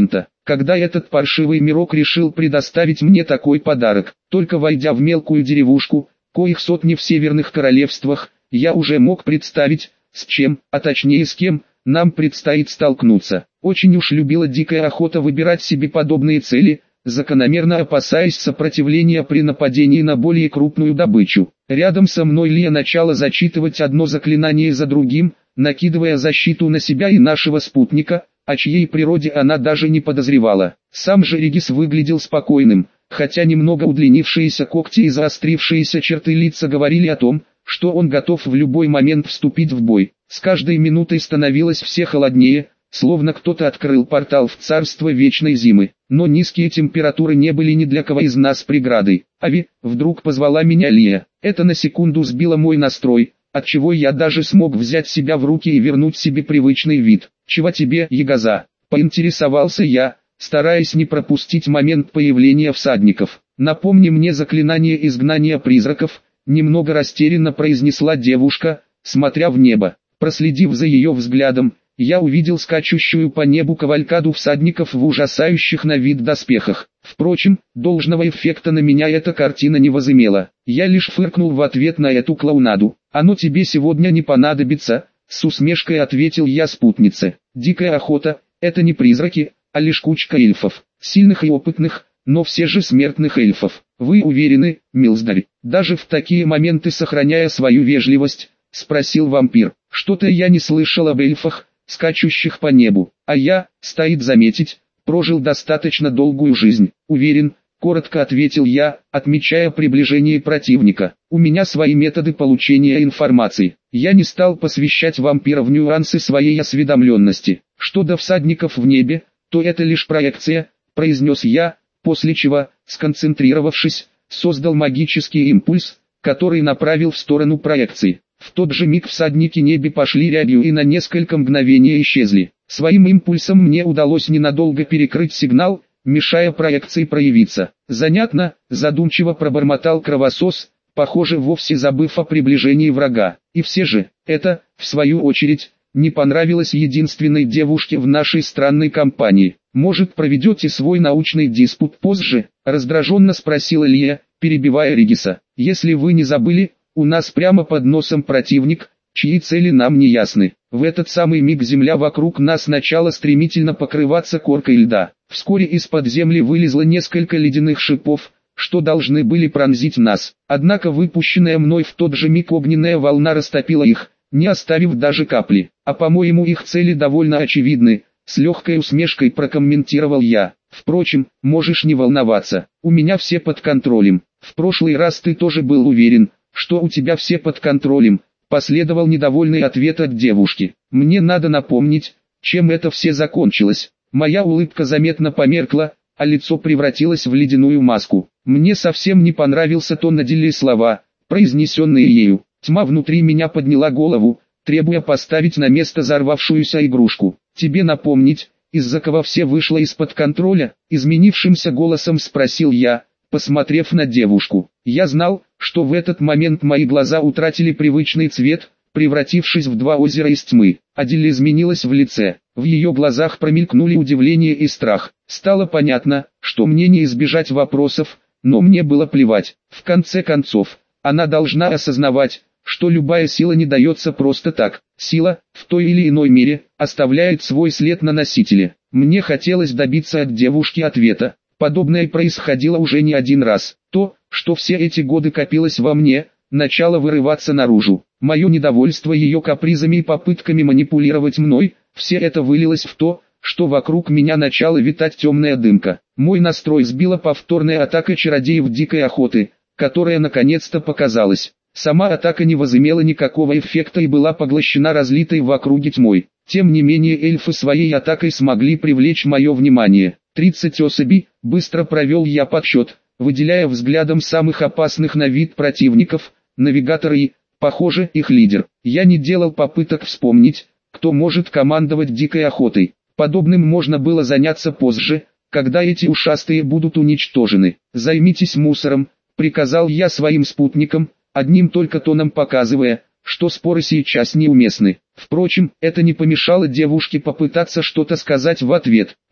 когда этот паршивый мирок решил предоставить мне такой подарок. Только войдя в мелкую деревушку, коих сотни в северных королевствах, я уже мог представить, с чем, а точнее с кем, нам предстоит столкнуться. Очень уж любила дикая охота выбирать себе подобные цели, закономерно опасаясь сопротивления при нападении на более крупную добычу. Рядом со мной Лия начала зачитывать одно заклинание за другим, накидывая защиту на себя и нашего спутника, о чьей природе она даже не подозревала. Сам же Регис выглядел спокойным, хотя немного удлинившиеся когти и заострившиеся черты лица говорили о том, что он готов в любой момент вступить в бой. С каждой минутой становилось все холоднее, словно кто-то открыл портал в царство вечной зимы. Но низкие температуры не были ни для кого из нас преградой. «Ави», вдруг позвала меня Лия. Это на секунду сбило мой настрой, отчего я даже смог взять себя в руки и вернуть себе привычный вид. «Чего тебе, ягоза?» — поинтересовался я, стараясь не пропустить момент появления всадников. «Напомни мне заклинание изгнания призраков», — немного растерянно произнесла девушка, смотря в небо. Проследив за ее взглядом, я увидел скачущую по небу кавалькаду всадников в ужасающих на вид доспехах. Впрочем, должного эффекта на меня эта картина не возымела. Я лишь фыркнул в ответ на эту клоунаду. «Оно тебе сегодня не понадобится», — с усмешкой ответил я спутнице. «Дикая охота — это не призраки, а лишь кучка эльфов, сильных и опытных, но все же смертных эльфов. Вы уверены, милздарь?» Даже в такие моменты сохраняя свою вежливость, спросил вампир. «Что-то я не слышал об эльфах, скачущих по небу, а я, стоит заметить, прожил достаточно долгую жизнь. Уверен», — коротко ответил я, отмечая приближение противника. «У меня свои методы получения информации. Я не стал посвящать вампира в нюансы своей осведомленности. Что до всадников в небе, то это лишь проекция», — произнес я, после чего, сконцентрировавшись, создал магический импульс, который направил в сторону проекции. В тот же миг всадники небе пошли рябью и на несколько мгновений исчезли. Своим импульсом мне удалось ненадолго перекрыть сигнал, мешая проекции проявиться. «Занятно», — задумчиво пробормотал кровосос, похоже вовсе забыв о приближении врага. И все же, это, в свою очередь, не понравилось единственной девушке в нашей странной компании. «Может, проведете свой научный диспут позже?» — раздраженно спросила Лия, перебивая Региса. «Если вы не забыли, у нас прямо под носом противник, чьи цели нам не ясны». В этот самый миг земля вокруг нас начала стремительно покрываться коркой льда. Вскоре из-под земли вылезло несколько ледяных шипов, что должны были пронзить нас. Однако выпущенная мной в тот же миг огненная волна растопила их, не оставив даже капли. «А по-моему их цели довольно очевидны», — с легкой усмешкой прокомментировал я. «Впрочем, можешь не волноваться, у меня все под контролем. В прошлый раз ты тоже был уверен, что у тебя все под контролем», — последовал недовольный ответ от девушки. «Мне надо напомнить, чем это все закончилось». Моя улыбка заметно померкла, а лицо превратилось в ледяную маску. Мне совсем не понравился тон наделили слова, произнесенные ею. Тьма внутри меня подняла голову, требуя поставить на место взорвавшуюся игрушку. «Тебе напомнить, из-за кого все вышло из-под контроля?» — изменившимся голосом спросил я, посмотрев на девушку. Я знал, что в этот момент мои глаза утратили привычный цвет, превратившись в два озера из тьмы. Адель изменилась в лице. В ее глазах промелькнули удивление и страх. Стало понятно, что мне не избежать вопросов, но мне было плевать. В конце концов, она должна осознавать, что любая сила не дается просто так. Сила, в той или иной мере, оставляет свой след на носителе. Мне хотелось добиться от девушки ответа. Подобное происходило уже не один раз. То, что все эти годы копилось во мне, начало вырываться наружу. Мое недовольство ее капризами и попытками манипулировать мной, все это вылилось в то, что вокруг меня начала витать темная дымка. Мой настрой сбила повторная атака чародеев дикой охоты, которая наконец-то показалась. Сама атака не возымела никакого эффекта и была поглощена разлитой в округе тьмой. Тем не менее эльфы своей атакой смогли привлечь мое внимание. 30 особей, быстро провел я подсчет, выделяя взглядом самых опасных на вид противников, навигатора и, похоже, их лидер. Я не делал попыток вспомнить, кто может командовать дикой охотой. Подобным можно было заняться позже, когда эти ушастые будут уничтожены. «Займитесь мусором», — приказал я своим спутникам, одним только тоном показывая, что споры сейчас неуместны. Впрочем, это не помешало девушке попытаться что-то сказать в ответ, но,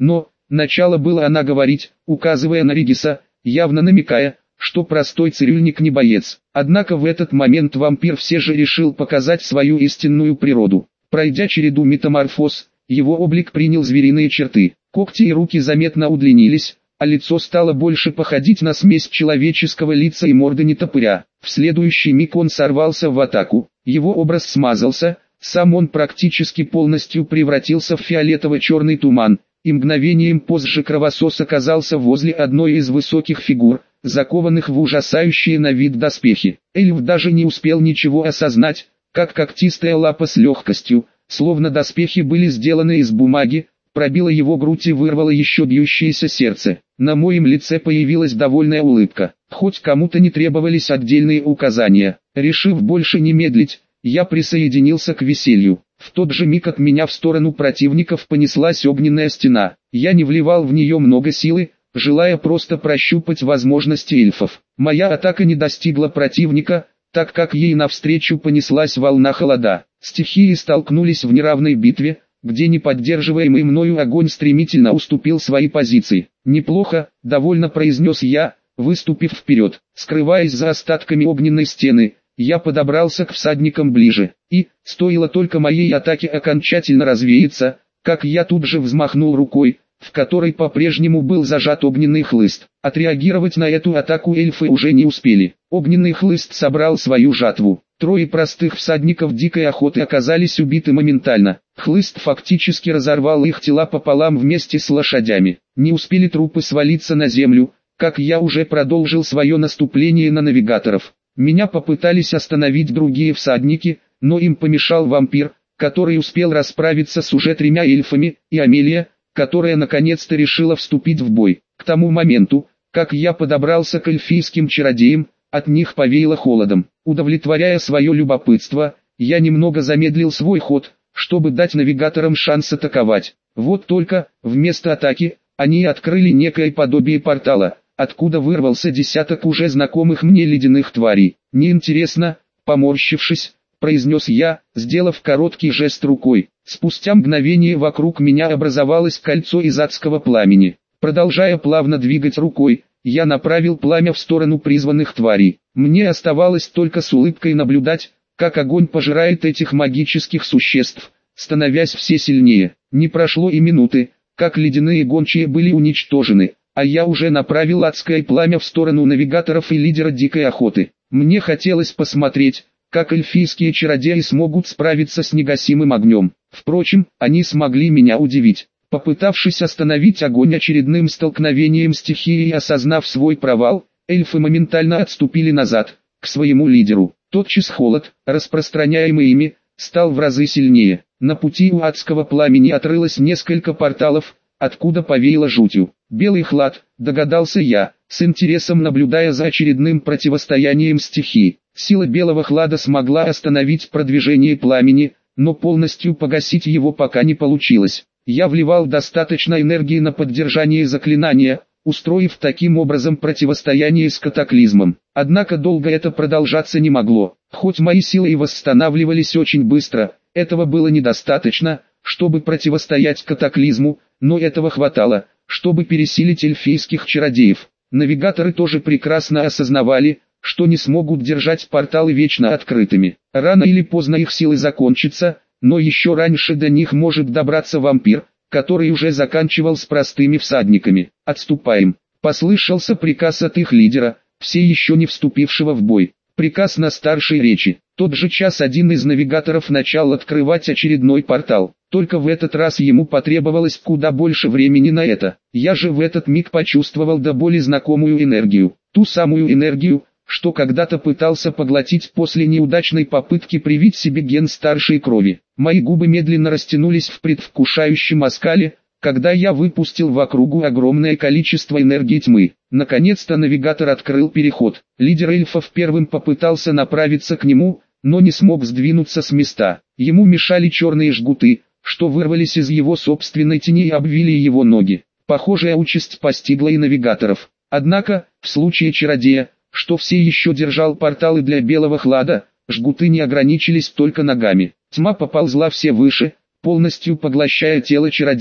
Начало было она говорить, указывая на Региса, явно намекая, что простой цирюльник не боец. Однако в этот момент вампир все же решил показать свою истинную природу. Пройдя череду метаморфоз, его облик принял звериные черты. Когти и руки заметно удлинились, а лицо стало больше походить на смесь человеческого лица и морды нетопыря. В следующий миг он сорвался в атаку, его образ смазался, сам он практически полностью превратился в фиолетово-черный туман, и мгновением позже кровосос оказался возле одной из высоких фигур, закованных в ужасающие на вид доспехи. Эльф даже не успел ничего осознать, как когтистая лапа с легкостью, словно доспехи были сделаны из бумаги, пробила его грудь и вырвала еще бьющееся сердце. На моем лице появилась довольная улыбка. Хоть кому-то не требовались отдельные указания. Решив больше не медлить, я присоединился к веселью. В тот же миг от меня в сторону противников понеслась огненная стена. Я не вливал в нее много силы, желая просто прощупать возможности эльфов. Моя атака не достигла противника, так как ей навстречу понеслась волна холода. Стихии столкнулись в неравной битве, где неподдерживаемый мною огонь стремительно уступил свои позиции. «Неплохо», — довольно произнес я, выступив вперед. Скрываясь за остатками огненной стены, я подобрался к всадникам ближе, и, стоило только моей атаке окончательно развеяться, как я тут же взмахнул рукой, в которой по-прежнему был зажат огненный хлыст. Отреагировать на эту атаку эльфы уже не успели. Огненный хлыст собрал свою жатву. Трое простых всадников дикой охоты оказались убиты моментально. Хлыст фактически разорвал их тела пополам вместе с лошадями. Не успели трупы свалиться на землю, как я уже продолжил свое наступление на навигаторов. Меня попытались остановить другие всадники, но им помешал вампир, который успел расправиться с уже 3 эльфами, и Амелия, которая наконец-то решила вступить в бой. К тому моменту, как я подобрался к эльфийским чародеям, от них повеяло холодом. Удовлетворяя свое любопытство, я немного замедлил свой ход, чтобы дать навигаторам шанс атаковать. Вот только, вместо атаки, они открыли некое подобие портала, откуда вырвался десяток уже знакомых мне ледяных тварей. «Неинтересно», поморщившись, произнес я, сделав короткий жест рукой. Спустя мгновение вокруг меня образовалось кольцо из адского пламени. Продолжая плавно двигать рукой, я направил пламя в сторону призванных тварей. Мне оставалось только с улыбкой наблюдать, как огонь пожирает этих магических существ, становясь все сильнее. Не прошло и минуты, как ледяные гончие были уничтожены, а я уже направил адское пламя в сторону навигаторов и лидера дикой охоты. Мне хотелось посмотреть, как эльфийские чародеи смогут справиться с негасимым огнем. Впрочем, они смогли меня удивить. Попытавшись остановить огонь очередным столкновением стихии и осознав свой провал, эльфы моментально отступили назад, к своему лидеру. Тотчас холод, распространяемый ими, стал в разы сильнее. На пути у адского пламени отрылось несколько порталов, откуда повеяло жутью. «Белый хлад», догадался я, с интересом наблюдая за очередным противостоянием стихий. Сила белого хлада смогла остановить продвижение пламени, но полностью погасить его пока не получилось. Я вливал достаточно энергии на поддержание заклинания, устроив таким образом противостояние с катаклизмом. Однако долго это продолжаться не могло. Хоть мои силы и восстанавливались очень быстро, этого было недостаточно, чтобы противостоять катаклизму, но этого хватало, чтобы пересилить эльфийских чародеев. Навигаторы тоже прекрасно осознавали, что не смогут держать порталы вечно открытыми. Рано или поздно их силы закончатся, но еще раньше до них может добраться вампир, который уже заканчивал с простыми всадниками. «Отступаем», — послышался приказ от их лидера, все еще не вступившего в бой. Приказ на старшей речи. Тот же час один из навигаторов начал открывать очередной портал. Только в этот раз ему потребовалось куда больше времени на это. Я же в этот миг почувствовал до боли знакомую энергию. Ту самую энергию, что когда-то пытался поглотить после неудачной попытки привить себе ген старшей крови. Мои губы медленно растянулись в предвкушающем оскале, когда я выпустил в округу огромное количество энергии тьмы. Наконец-то навигатор открыл переход. Лидер эльфов первым попытался направиться к нему, но не смог сдвинуться с места. Ему мешали черные жгуты, что вырвались из его собственной тени и обвили его ноги. Похожая участь постигла и навигаторов. Однако, в случае чародея, что все еще держал порталы для белого хлада, жгуты не ограничились только ногами. Тьма поползла все выше, полностью поглощая тело чародея.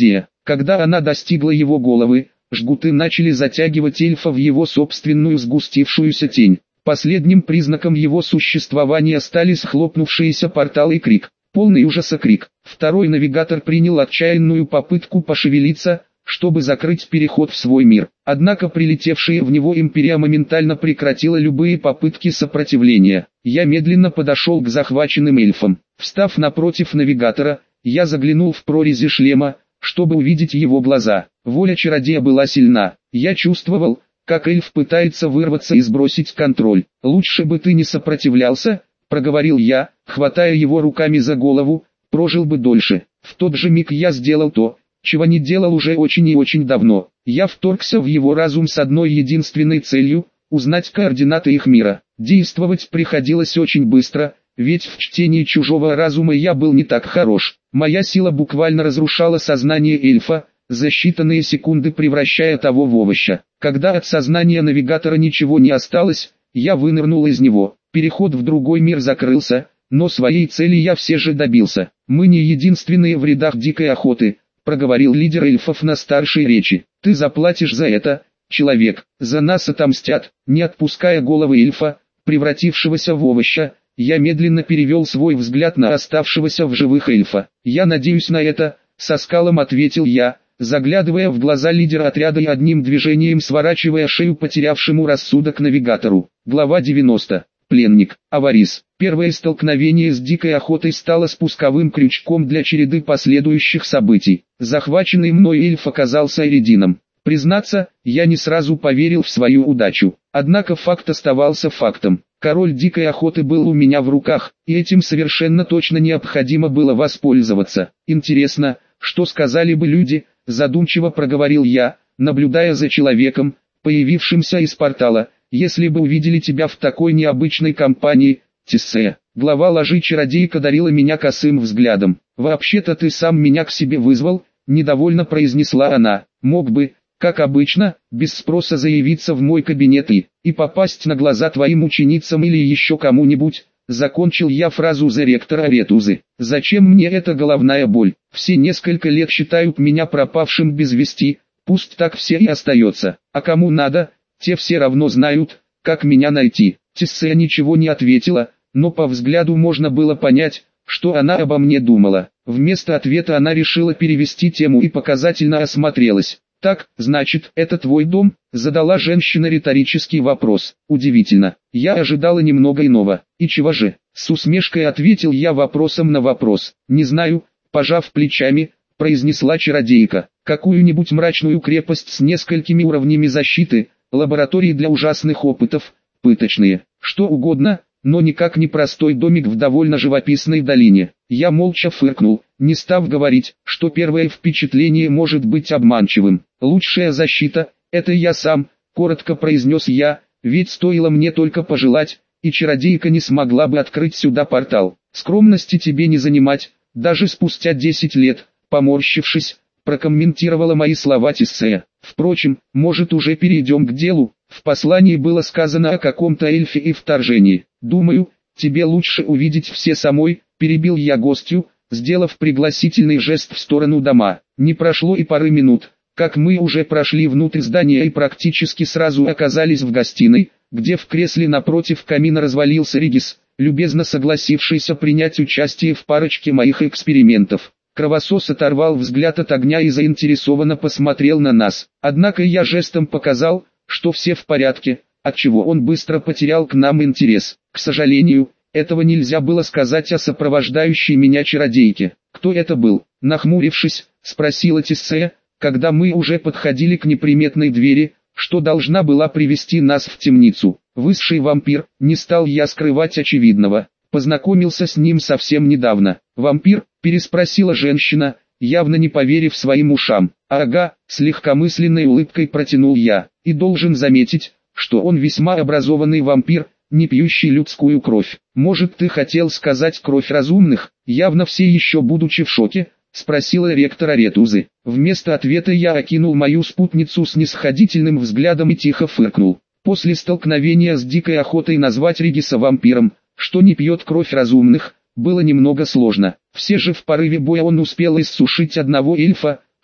Когда она достигла его головы, жгуты начали затягивать эльфа в его собственную сгустившуюся тень. Последним признаком его существования стали схлопнувшиеся порталы и крик. Полный ужаса крик. Второй навигатор принял отчаянную попытку пошевелиться, чтобы закрыть переход в свой мир. Однако прилетевшая в него империя моментально прекратила любые попытки сопротивления. Я медленно подошел к захваченным эльфам. Встав напротив навигатора, я заглянул в прорези шлема, чтобы увидеть его глаза. Воля чародея была сильна. Я чувствовал, как эльф пытается вырваться и сбросить контроль. «Лучше бы ты не сопротивлялся», — проговорил я, хватая его руками за голову, «прожил бы дольше». В тот же миг я сделал то, чего не делал уже очень и очень давно. Я вторгся в его разум с одной единственной целью — узнать координаты их мира. Действовать приходилось очень быстро, ведь в чтении чужого разума я был не так хорош. Моя сила буквально разрушала сознание эльфа, за считанные секунды превращая того в овоща. Когда от сознания навигатора ничего не осталось, я вынырнул из него. Переход в другой мир закрылся, но своей цели я все же добился. «Мы не единственные в рядах дикой охоты», — проговорил лидер эльфов на старшей речи. «Ты заплатишь за это, человек, за нас отомстят». Не отпуская головы эльфа, превратившегося в овоща, я медленно перевел свой взгляд на оставшегося в живых эльфа. «Я надеюсь на это», — со скалом ответил я, заглядывая в глаза лидера отряда и одним движением сворачивая шею потерявшему рассудок навигатору. Глава 90. Пленник. Аварис. Первое столкновение с дикой охотой стало спусковым крючком для череды последующих событий. Захваченный мной эльф оказался Эридином. Признаться, я не сразу поверил в свою удачу. Однако факт оставался фактом. Король дикой охоты был у меня в руках, и этим совершенно точно необходимо было воспользоваться. Интересно, что сказали бы люди, задумчиво проговорил я, наблюдая за человеком, появившимся из портала, если бы увидели тебя в такой необычной компании, Тиссе. Глава ложи чародейка дарила меня косым взглядом. «Вообще-то ты сам меня к себе вызвал», — недовольно произнесла она. «Мог бы, как обычно, без спроса заявиться в мой кабинет и попасть на глаза твоим ученицам или еще кому-нибудь». Закончил я фразу за ректора Ретузы. «Зачем мне эта головная боль? Все несколько лет считают меня пропавшим без вести, пусть так все и остается. А кому надо, те все равно знают, как меня найти». Тиссе ничего не ответила, но по взгляду можно было понять, что она обо мне думала. Вместо ответа она решила перевести тему и показательно осмотрелась. «Так, значит, это твой дом?» — задала женщина риторический вопрос. «Удивительно. Я ожидала немного иного. И чего же?» — с усмешкой ответил я вопросом на вопрос. «Не знаю», — пожав плечами, произнесла чародейка. «Какую-нибудь мрачную крепость с несколькими уровнями защиты, лаборатории для ужасных опытов, пыточные, что угодно, но никак не простой домик в довольно живописной долине». Я молча фыркнул, не став говорить, что первое впечатление может быть обманчивым. «Лучшая защита — это я сам», — коротко произнес я, ведь стоило мне только пожелать, и чародейка не смогла бы открыть сюда портал. «Скромности тебе не занимать, даже спустя 10 лет», — поморщившись, прокомментировала мои слова Тиссе. «Впрочем, может уже перейдем к делу?» В послании было сказано о каком-то эльфе и вторжении. «Думаю, тебе лучше увидеть все самой», — перебил я гостью, сделав пригласительный жест в сторону дома. Не прошло и пары минут, как мы уже прошли внутрь здания и практически сразу оказались в гостиной, где в кресле напротив камина развалился Регис, любезно согласившийся принять участие в парочке моих экспериментов. Кровосос оторвал взгляд от огня и заинтересованно посмотрел на нас. Однако я жестом показал, что все в порядке, отчего он быстро потерял к нам интерес. К сожалению, этого нельзя было сказать о сопровождающей меня чародейке. «Кто это был?» — нахмурившись, спросила Тиссе, когда мы уже подходили к неприметной двери, что должна была привести нас в темницу. «Высший вампир», не стал я скрывать очевидного. Познакомился с ним совсем недавно. «Вампир?» — переспросила женщина, явно не поверив своим ушам. «Ага», — с легкомысленной улыбкой протянул я. «И должен заметить, что он весьма образованный вампир, не пьющий людскую кровь. Может, ты хотел сказать кровь разумных?» Явно все еще будучи в шоке, спросила ректора Ретузы. Вместо ответа я окинул мою спутницу снисходительным взглядом и тихо фыркнул. После столкновения с дикой охотой назвать Региса вампиром, что не пьет кровь разумных, было немного сложно. Все же в порыве боя он успел иссушить одного эльфа,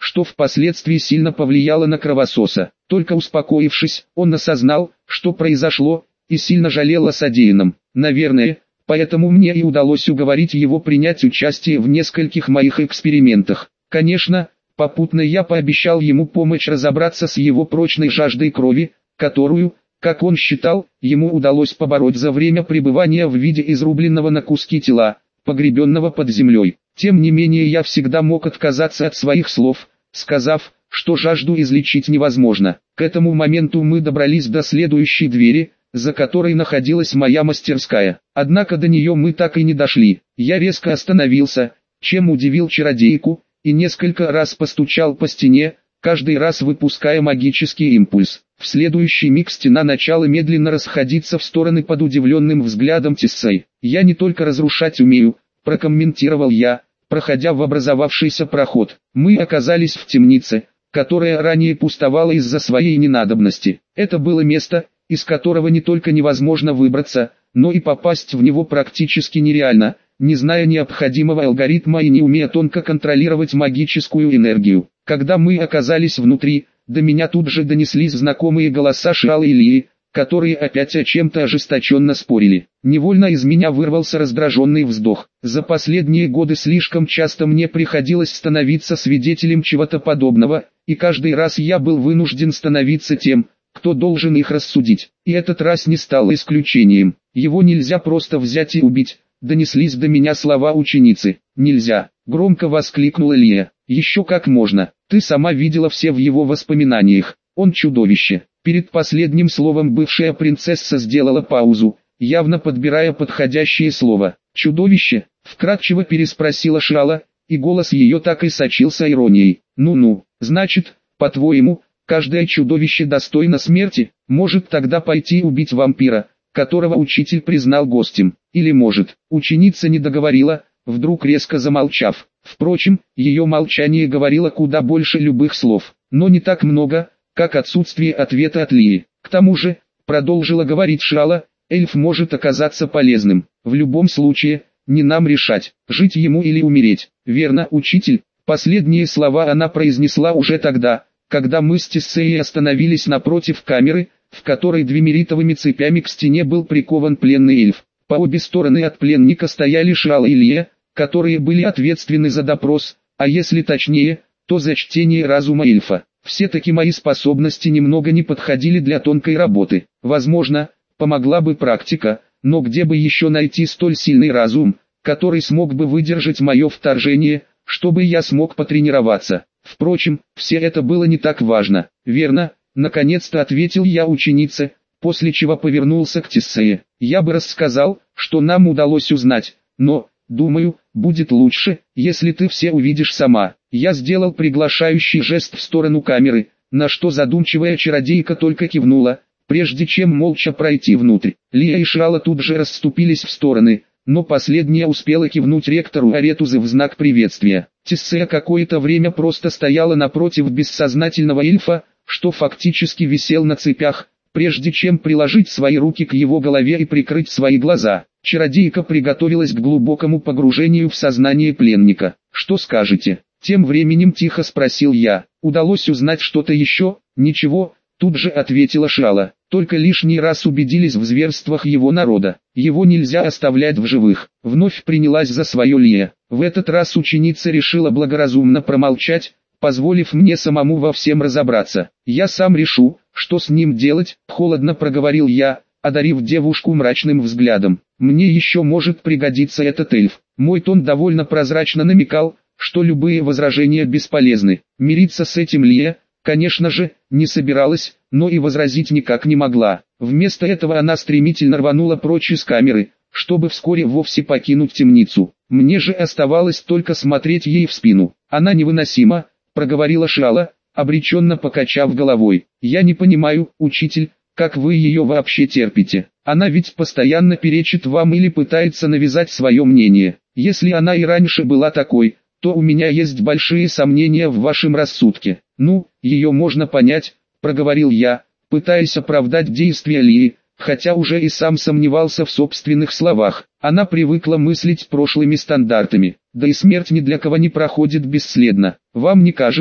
что впоследствии сильно повлияло на кровососа. Только успокоившись, он осознал, что произошло, и сильно жалел о содеянном. Наверное, поэтому мне и удалось уговорить его принять участие в нескольких моих экспериментах. Конечно, попутно я пообещал ему помочь разобраться с его прочной жаждой крови, которую, как он считал, ему удалось побороть за время пребывания в виде изрубленного на куски тела, погребенного под землей. Тем не менее я всегда мог отказаться от своих слов, сказав, что жажду излечить невозможно. К этому моменту мы добрались до следующей двери, за которой находилась моя мастерская. Однако до нее мы так и не дошли. Я резко остановился, чем удивил чародейку, и несколько раз постучал по стене, каждый раз выпуская магический импульс. В следующий миг стена начала медленно расходиться в стороны под удивленным взглядом Тиссей. «Я не только разрушать умею», – прокомментировал я, проходя в образовавшийся проход. Мы оказались в темнице, которая ранее пустовала из-за своей ненадобности. Это было место, из которого не только невозможно выбраться, но и попасть в него практически нереально, не зная необходимого алгоритма и не умея тонко контролировать магическую энергию. Когда мы оказались внутри, до меня тут же донеслись знакомые голоса Шиалы и Лии, которые опять о чем-то ожесточенно спорили. Невольно из меня вырвался раздраженный вздох. За последние годы слишком часто мне приходилось становиться свидетелем чего-то подобного, и каждый раз я был вынужден становиться тем, кто должен их рассудить. И этот раз не стал исключением. Его нельзя просто взять и убить, донеслись до меня слова ученицы. «Нельзя!» – громко воскликнула Лия. «Еще как можно, ты сама видела все в его воспоминаниях, он чудовище». Перед последним словом бывшая принцесса сделала паузу, явно подбирая подходящее слово. «Чудовище?» – вкратчиво переспросила Шиала, и голос ее так и сочился иронией. «Ну-ну, значит, по-твоему, каждое чудовище достойно смерти? Может тогда пойти убить вампира, которого учитель признал гостем? Или может?» Ученица не договорила, вдруг резко замолчав. Впрочем, ее молчание говорило куда больше любых слов, но не так много, как отсутствие ответа от Лии. К тому же, продолжила говорить Шиала, эльф может оказаться полезным. В любом случае, не нам решать, жить ему или умереть. Верно, учитель? Последние слова она произнесла уже тогда, когда мы с Тиссеей остановились напротив камеры, в которой двемеритовыми цепями к стене был прикован пленный эльф. По обе стороны от пленника стояли Шиала и Лия, которые были ответственны за допрос, а если точнее, то за чтение разума эльфа. Все-таки мои способности немного не подходили для тонкой работы. Возможно, помогла бы практика, но где бы еще найти столь сильный разум, который смог бы выдержать мое вторжение, чтобы я смог потренироваться. Впрочем, все это было не так важно. «Верно», — наконец-то ответил я ученице, после чего повернулся к Тиссее. «Я бы рассказал, что нам удалось узнать, но, думаю, будет лучше, если ты все увидишь сама». Я сделал приглашающий жест в сторону камеры, на что задумчивая чародейка только кивнула, прежде чем молча пройти внутрь. Лия и Шиала тут же расступились в стороны, но последняя успела кивнуть ректору Аретузы в знак приветствия. Тиссея какое-то время просто стояла напротив бессознательного эльфа, что фактически висел на цепях, прежде чем приложить свои руки к его голове и прикрыть свои глаза. Чародейка приготовилась к глубокому погружению в сознание пленника. «Что скажете?» Тем временем тихо спросил я. «Удалось узнать что-то еще?» «Ничего», тут же ответила Шиала. «Только лишний раз убедились в зверствах его народа. Его нельзя оставлять в живых». Вновь принялась за свое Лия. В этот раз ученица решила благоразумно промолчать, позволив мне самому во всем разобраться. «Я сам решу, что с ним делать», — холодно проговорил я, одарив девушку мрачным взглядом. «Мне еще может пригодиться этот эльф». Мой тон довольно прозрачно намекал, что любые возражения бесполезны. Мириться с этим Лия, конечно же, не собиралась, но и возразить никак не могла. Вместо этого она стремительно рванула прочь из камеры, чтобы вскоре вовсе покинуть темницу. Мне же оставалось только смотреть ей в спину. «Она невыносима», — проговорила Шиала, обреченно покачав головой. «Я не понимаю, учитель, как вы ее вообще терпите? Она ведь постоянно перечит вам или пытается навязать свое мнение. Если она и раньше была такой, то у меня есть большие сомнения в вашем рассудке». «Ну, ее можно понять», — проговорил я, пытаясь оправдать действия Лии, хотя уже и сам сомневался в собственных словах. Она привыкла мыслить прошлыми стандартами, да и смерть ни для кого не проходит бесследно. «Вам не кажется,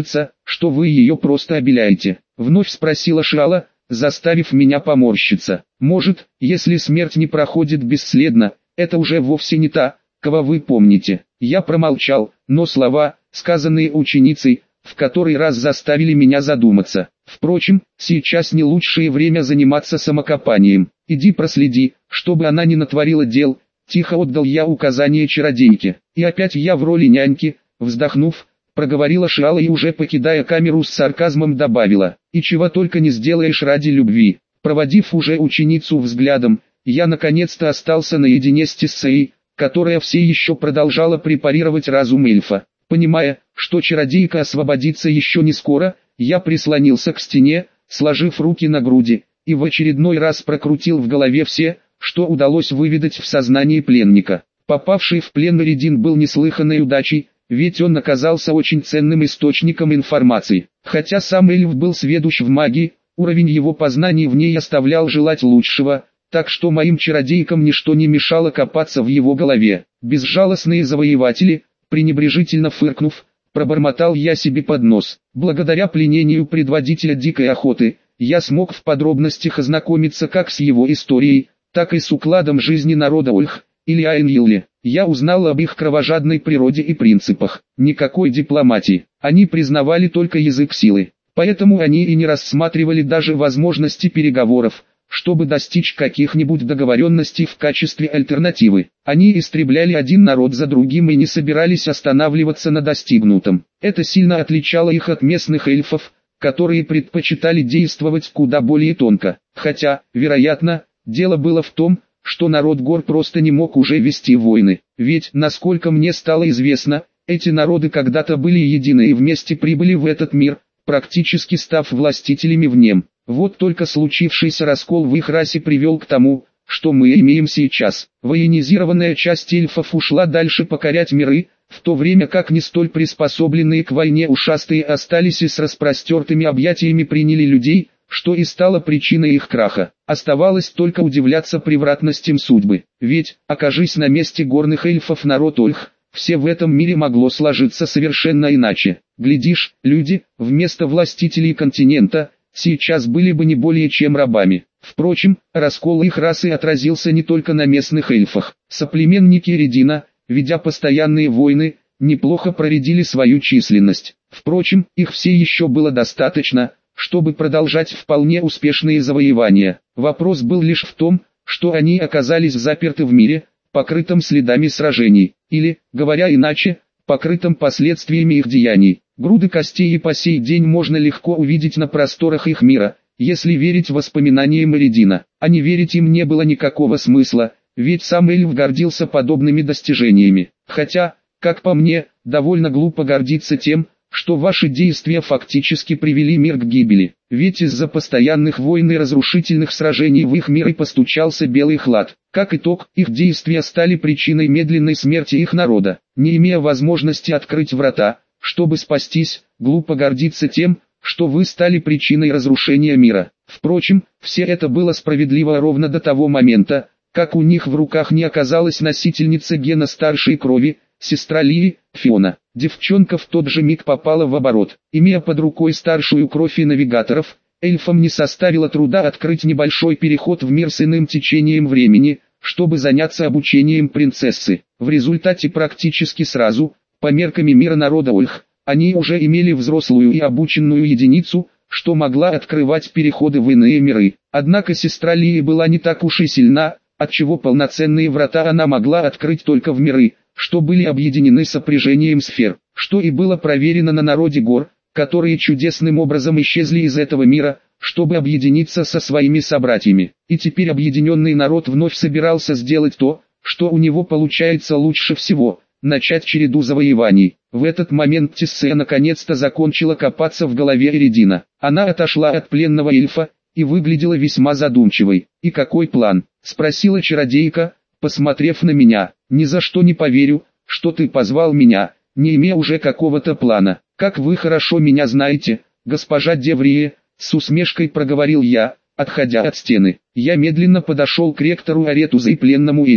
что вы ее просто обеляете?» — вновь спросила Шиала, заставив меня поморщиться. «Может, если смерть не проходит бесследно, это уже вовсе не та, кого вы помните». Я промолчал, но слова, сказанные ученицей, в который раз заставили меня задуматься. Впрочем, сейчас не лучшее время заниматься самокопанием. «Иди проследи, чтобы она не натворила дел», — тихо отдал я указание чародейке. И опять я в роли няньки, вздохнув, проговорила Шиала и уже покидая камеру с сарказмом добавила: «И чего только не сделаешь ради любви». Проводив уже ученицу взглядом, я наконец-то остался наедине с Тессеей, которая все еще продолжала препарировать разум эльфа. Понимая, что чародейка освободится еще не скоро, я прислонился к стене, сложив руки на груди, и в очередной раз прокрутил в голове все, что удалось выведать в сознании пленника. Попавший в плен Эридин был неслыханной удачей, ведь он оказался очень ценным источником информации. Хотя сам эльф был сведущ в магии, уровень его познаний в ней оставлял желать лучшего, так что моим чародейкам ничто не мешало копаться в его голове. Безжалостные завоеватели, пренебрежительно фыркнув, пробормотал я себе под нос. Благодаря пленению предводителя дикой охоты, я смог в подробностях ознакомиться как с его историей, так и с укладом жизни народа Ольх, или Айньюле. Я узнал об их кровожадной природе и принципах. Никакой дипломатии. Они признавали только язык силы. Поэтому они и не рассматривали даже возможности переговоров, чтобы достичь каких-нибудь договоренностей в качестве альтернативы. Они истребляли один народ за другим и не собирались останавливаться на достигнутом. Это сильно отличало их от местных эльфов, которые предпочитали действовать куда более тонко. Хотя, вероятно, дело было в том, что народ гор просто не мог уже вести войны. Ведь, насколько мне стало известно, эти народы когда-то были едины и вместе прибыли в этот мир, практически став властителями в нем. Вот только случившийся раскол в их расе привел к тому, что мы имеем сейчас. Военизированная часть эльфов ушла дальше покорять миры, в то время как не столь приспособленные к войне ушастые остались и с распростертыми объятиями приняли людей, что и стало причиной их краха. Оставалось только удивляться превратностям судьбы. Ведь, окажись на месте горных эльфов народ Ольх, все в этом мире могло сложиться совершенно иначе. Глядишь, люди, вместо властителей континента, сейчас были бы не более чем рабами. Впрочем, раскол их расы отразился не только на местных эльфах. Соплеменники Эридина, ведя постоянные войны, неплохо проредили свою численность. Впрочем, их все еще было достаточно, чтобы продолжать вполне успешные завоевания. Вопрос был лишь в том, что они оказались заперты в мире, покрытом следами сражений, или, говоря иначе, покрытым последствиями их деяний. Груды костей и по сей день можно легко увидеть на просторах их мира, если верить воспоминаниям Эридина. А не верить им не было никакого смысла, ведь сам эльф гордился подобными достижениями. Хотя, как по мне, довольно глупо гордиться тем, что ваши действия фактически привели мир к гибели. Ведь из-за постоянных войн и разрушительных сражений в их мир и постучался белый хлад. Как итог, их действия стали причиной медленной смерти их народа. Не имея возможности открыть врата, чтобы спастись, глупо гордиться тем, что вы стали причиной разрушения мира. Впрочем, все это было справедливо ровно до того момента, как у них в руках не оказалась носительница гена старшей крови, сестра Лии, Фиона. Девчонка в тот же миг попала в оборот. Имея под рукой старшую кровь и навигаторов, эльфам не составило труда открыть небольшой переход в мир с иным течением времени, чтобы заняться обучением принцессы. В результате практически сразу, по меркам мира народа Ольх, они уже имели взрослую и обученную единицу, что могла открывать переходы в иные миры. Однако сестра Лии была не так уж и сильна, отчего полноценные врата она могла открыть только в миры, что были объединены сопряжением сфер, что и было проверено на народе гор, которые чудесным образом исчезли из этого мира, чтобы объединиться со своими собратьями. И теперь объединенный народ вновь собирался сделать то, что у него получается лучше всего – начать череду завоеваний. В этот момент Тессея наконец-то закончила копаться в голове Эридина. Она отошла от пленного эльфа и выглядела весьма задумчивой. «И какой план?» – спросила чародейка, посмотрев на меня. «Ни за что не поверю, что ты позвал меня, не имея уже какого-то плана. Как вы хорошо меня знаете, госпожа Деврие», — с усмешкой проговорил я, отходя от стены. Я медленно подошел к ректору Аретуза и пленному эльфу.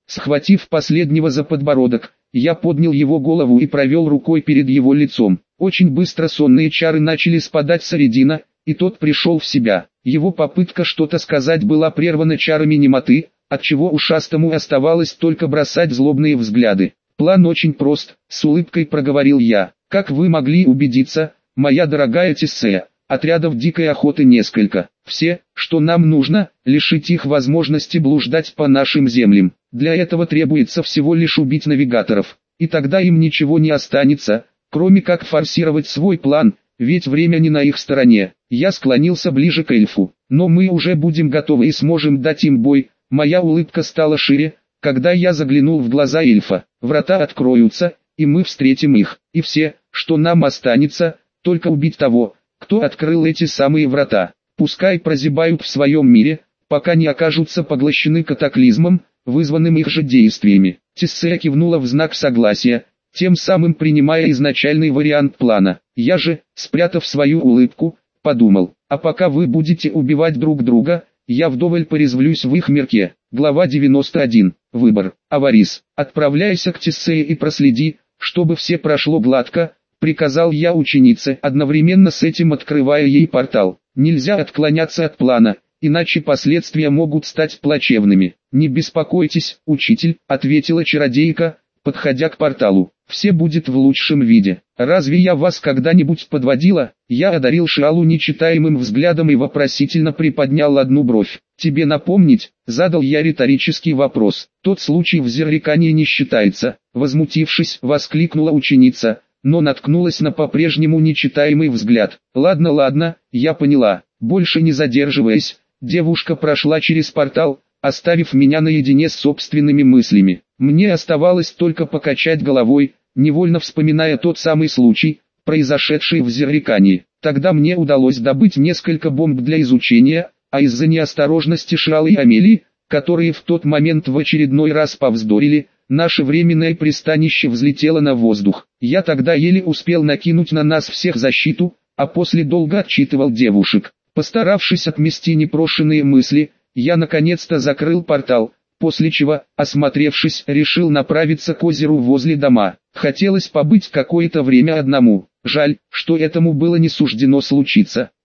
Схватив последнего за подбородок, я поднял его голову и провел рукой перед его лицом. Очень быстро сонные чары начали спадать с Ареддина, и тот пришел в себя. Его попытка что-то сказать была прервана чарами немоты, отчего ушастому оставалось только бросать злобные взгляды. «План очень прост», — с улыбкой проговорил я. «Как вы могли убедиться, моя дорогая Тессея, отрядов дикой охоты несколько. Все, что нам нужно, лишить их возможности блуждать по нашим землям. Для этого требуется всего лишь убить навигаторов, и тогда им ничего не останется, кроме как форсировать свой план, ведь время не на их стороне». Я склонился ближе к эльфу. «Но мы уже будем готовы и сможем дать им бой». Моя улыбка стала шире, когда я заглянул в глаза эльфа. «Врата откроются, и мы встретим их, и все, что нам останется, только убить того, кто открыл эти самые врата. Пускай прозябают в своем мире, пока не окажутся поглощены катаклизмом, вызванным их же действиями». Тессея кивнула в знак согласия, тем самым принимая изначальный вариант плана. Я же, спрятав свою улыбку, подумал: а пока вы будете убивать друг друга, я вдоволь порезвлюсь в их мирке. Глава 91. Выбор. Аварис, отправляйся к Тессее и проследи, чтобы все прошло гладко, приказал я ученице, одновременно с этим открывая ей портал. Нельзя отклоняться от плана, иначе последствия могут стать плачевными. «Не беспокойтесь, учитель», — ответила чародейка, подходя к порталу. «Все будет в лучшем виде. Разве я вас когда-нибудь подводила?» Я одарил Шиалу нечитаемым взглядом и вопросительно приподнял одну бровь. «Тебе напомнить?» — задал я риторический вопрос. «Тот случай в Зеррикании не считается», — возмутившись, воскликнула ученица, но наткнулась на по-прежнему нечитаемый взгляд. «Ладно, я поняла». Больше не задерживаясь, девушка прошла через портал, оставив меня наедине с собственными мыслями. Мне оставалось только покачать головой, невольно вспоминая тот самый случай, произошедший в Зеррикании. Тогда мне удалось добыть несколько бомб для изучения, а из-за неосторожности Шиалы и Амелии, которые в тот момент в очередной раз повздорили, наше временное пристанище взлетело на воздух. Я тогда еле успел накинуть на нас всех защиту, а после долго отчитывал девушек. Постаравшись отмести непрошенные мысли, я наконец-то закрыл портал, после чего, осмотревшись, решил направиться к озеру возле дома. Хотелось побыть какое-то время одному. Жаль, что этому было не суждено случиться.